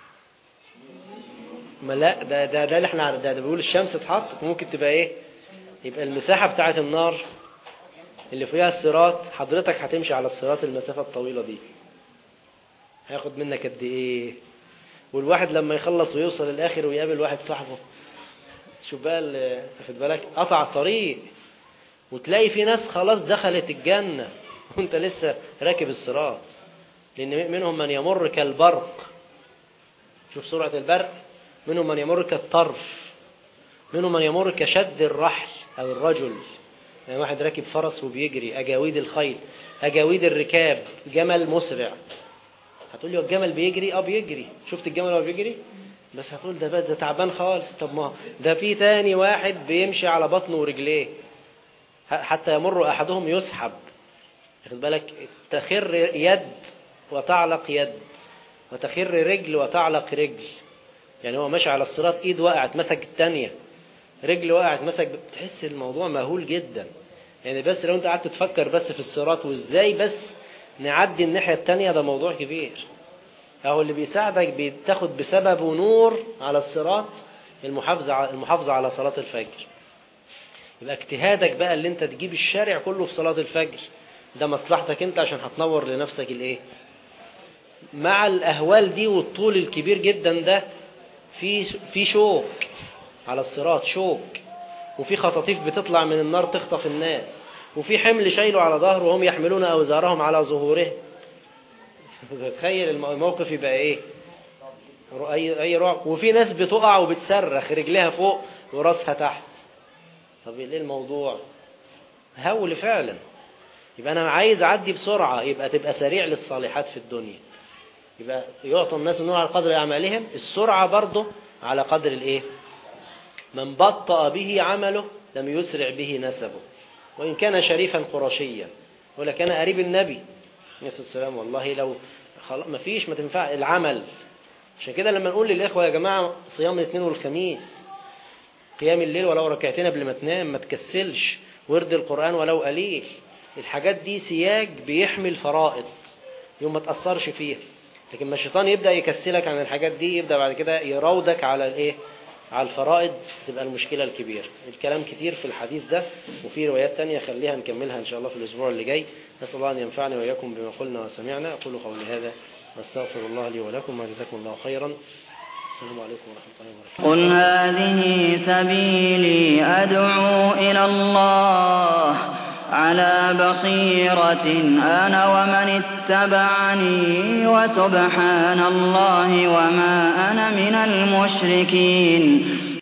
ما لا، ده اللي احنا ده بيقول الشمس تحط، ممكن تبقى ايه؟ يبقى المساحة بتاعة النار اللي فيها الصراط، حضرتك هتمشي على الصراط المسافة الطويلة دي. هياخد منك قد ايه؟ والواحد لما يخلص ويوصل الاخر ويقابل واحد صاحبه، شوف بقى واخد بالك، قطع الطريق، وتلاقي في ناس خلاص دخلت الجنة وانت لسه راكب الصراط. لان منهم من يمر كالبرق، شوف سرعة البرق، منهم من يمر كالطرف، منهم من يمر كشد الرحل او الرجل، يعني واحد راكب فرس وبيجري، اجاويد الخيل، اجاويد الركاب، جمل مسرع. هتقول لي الجمل بيجري؟ بيجري. شفت الجمل وهو بيجري؟ بس هتقول ده تعبان خالص. طب ما ده في تاني واحد بيمشي على بطنه ورجليه حتى يمر احدهم يسحب، واخد بالك، تخر يد وتعلق يد، وتخر رجل وتعلق رجل. يعني هو ماشي على الصراط، ايد وقعت مسك التانية، رجل وقعت مسك، بتحس الموضوع مهول جدا. يعني بس لو انت قعدت تفكر بس في الصراط وازاي بس نعدي الناحية التانية، ده موضوع كبير. اهو اللي بيساعدك بتاخد بسببه نور على الصراط، المحافظة على صلاة الفجر. يبقى اجتهادك بقى اللي انت تجيب الشارع كله في صلاة الفجر، ده مصلحتك انت عشان هتنور لنفسك الايه. مع الاهوال دي والطول الكبير جدا ده، في شوك على الصراط، شوك، وفي خطاطيف بتطلع من النار تخطف الناس، وفي حمل شايله على ظهره وهم يحملون اوزارهم على ظهورهم. تخيل الموقف يبقى ايه، اي رعب. وفي ناس بتقع وبتصرخ، رجلها فوق وراسها تحت. طب ايه الموضوع؟ هول فعلا. يبقى انا عايز اعدي بسرعه، يبقى تبقى سريع للصالحات في الدنيا، يبقى يعطى الناس النور على قدر اعمالهم. السرعه برضه على قدر الايه، من بطأ به عمله لم يسرع به نسبه، وان كان شريفا قرشيا، ولا كان قريب النبي عليه الصلاه والسلام. والله لو ما فيش، ما تنفع العمل. عشان كده لما نقول للاخوه يا جماعه صيام الاثنين والخميس، قيام الليل ولو ركعتين قبل ما تنام، ما تكسلش، ورد القرآن ولو قليل، الحاجات دي سياج بيحمي الفرائض، يوم ما تأثرش فيها. لكن ما الشيطان يبدأ يكسلك عن الحاجات دي، يبدأ بعد كده يراودك على الايه، على الفرائض، تبقى المشكلة الكبيرة. الكلام كتير في الحديث ده، وفي روايات تانية خليها نكملها إن شاء الله في الأسبوع اللي جاي. نسأل الله أن ينفعني وإياكم بما قلنا وسمعنا. أقول قولي هذا واستغفر الله لي ولكم، وجزاكم الله خيرا. السلام عليكم ورحمة الله وبركاته. قل هذه سبيلي أدعو إلى الله على بصيرة أنا ومن اتبعني، وسبحان الله وما أنا من المشركين.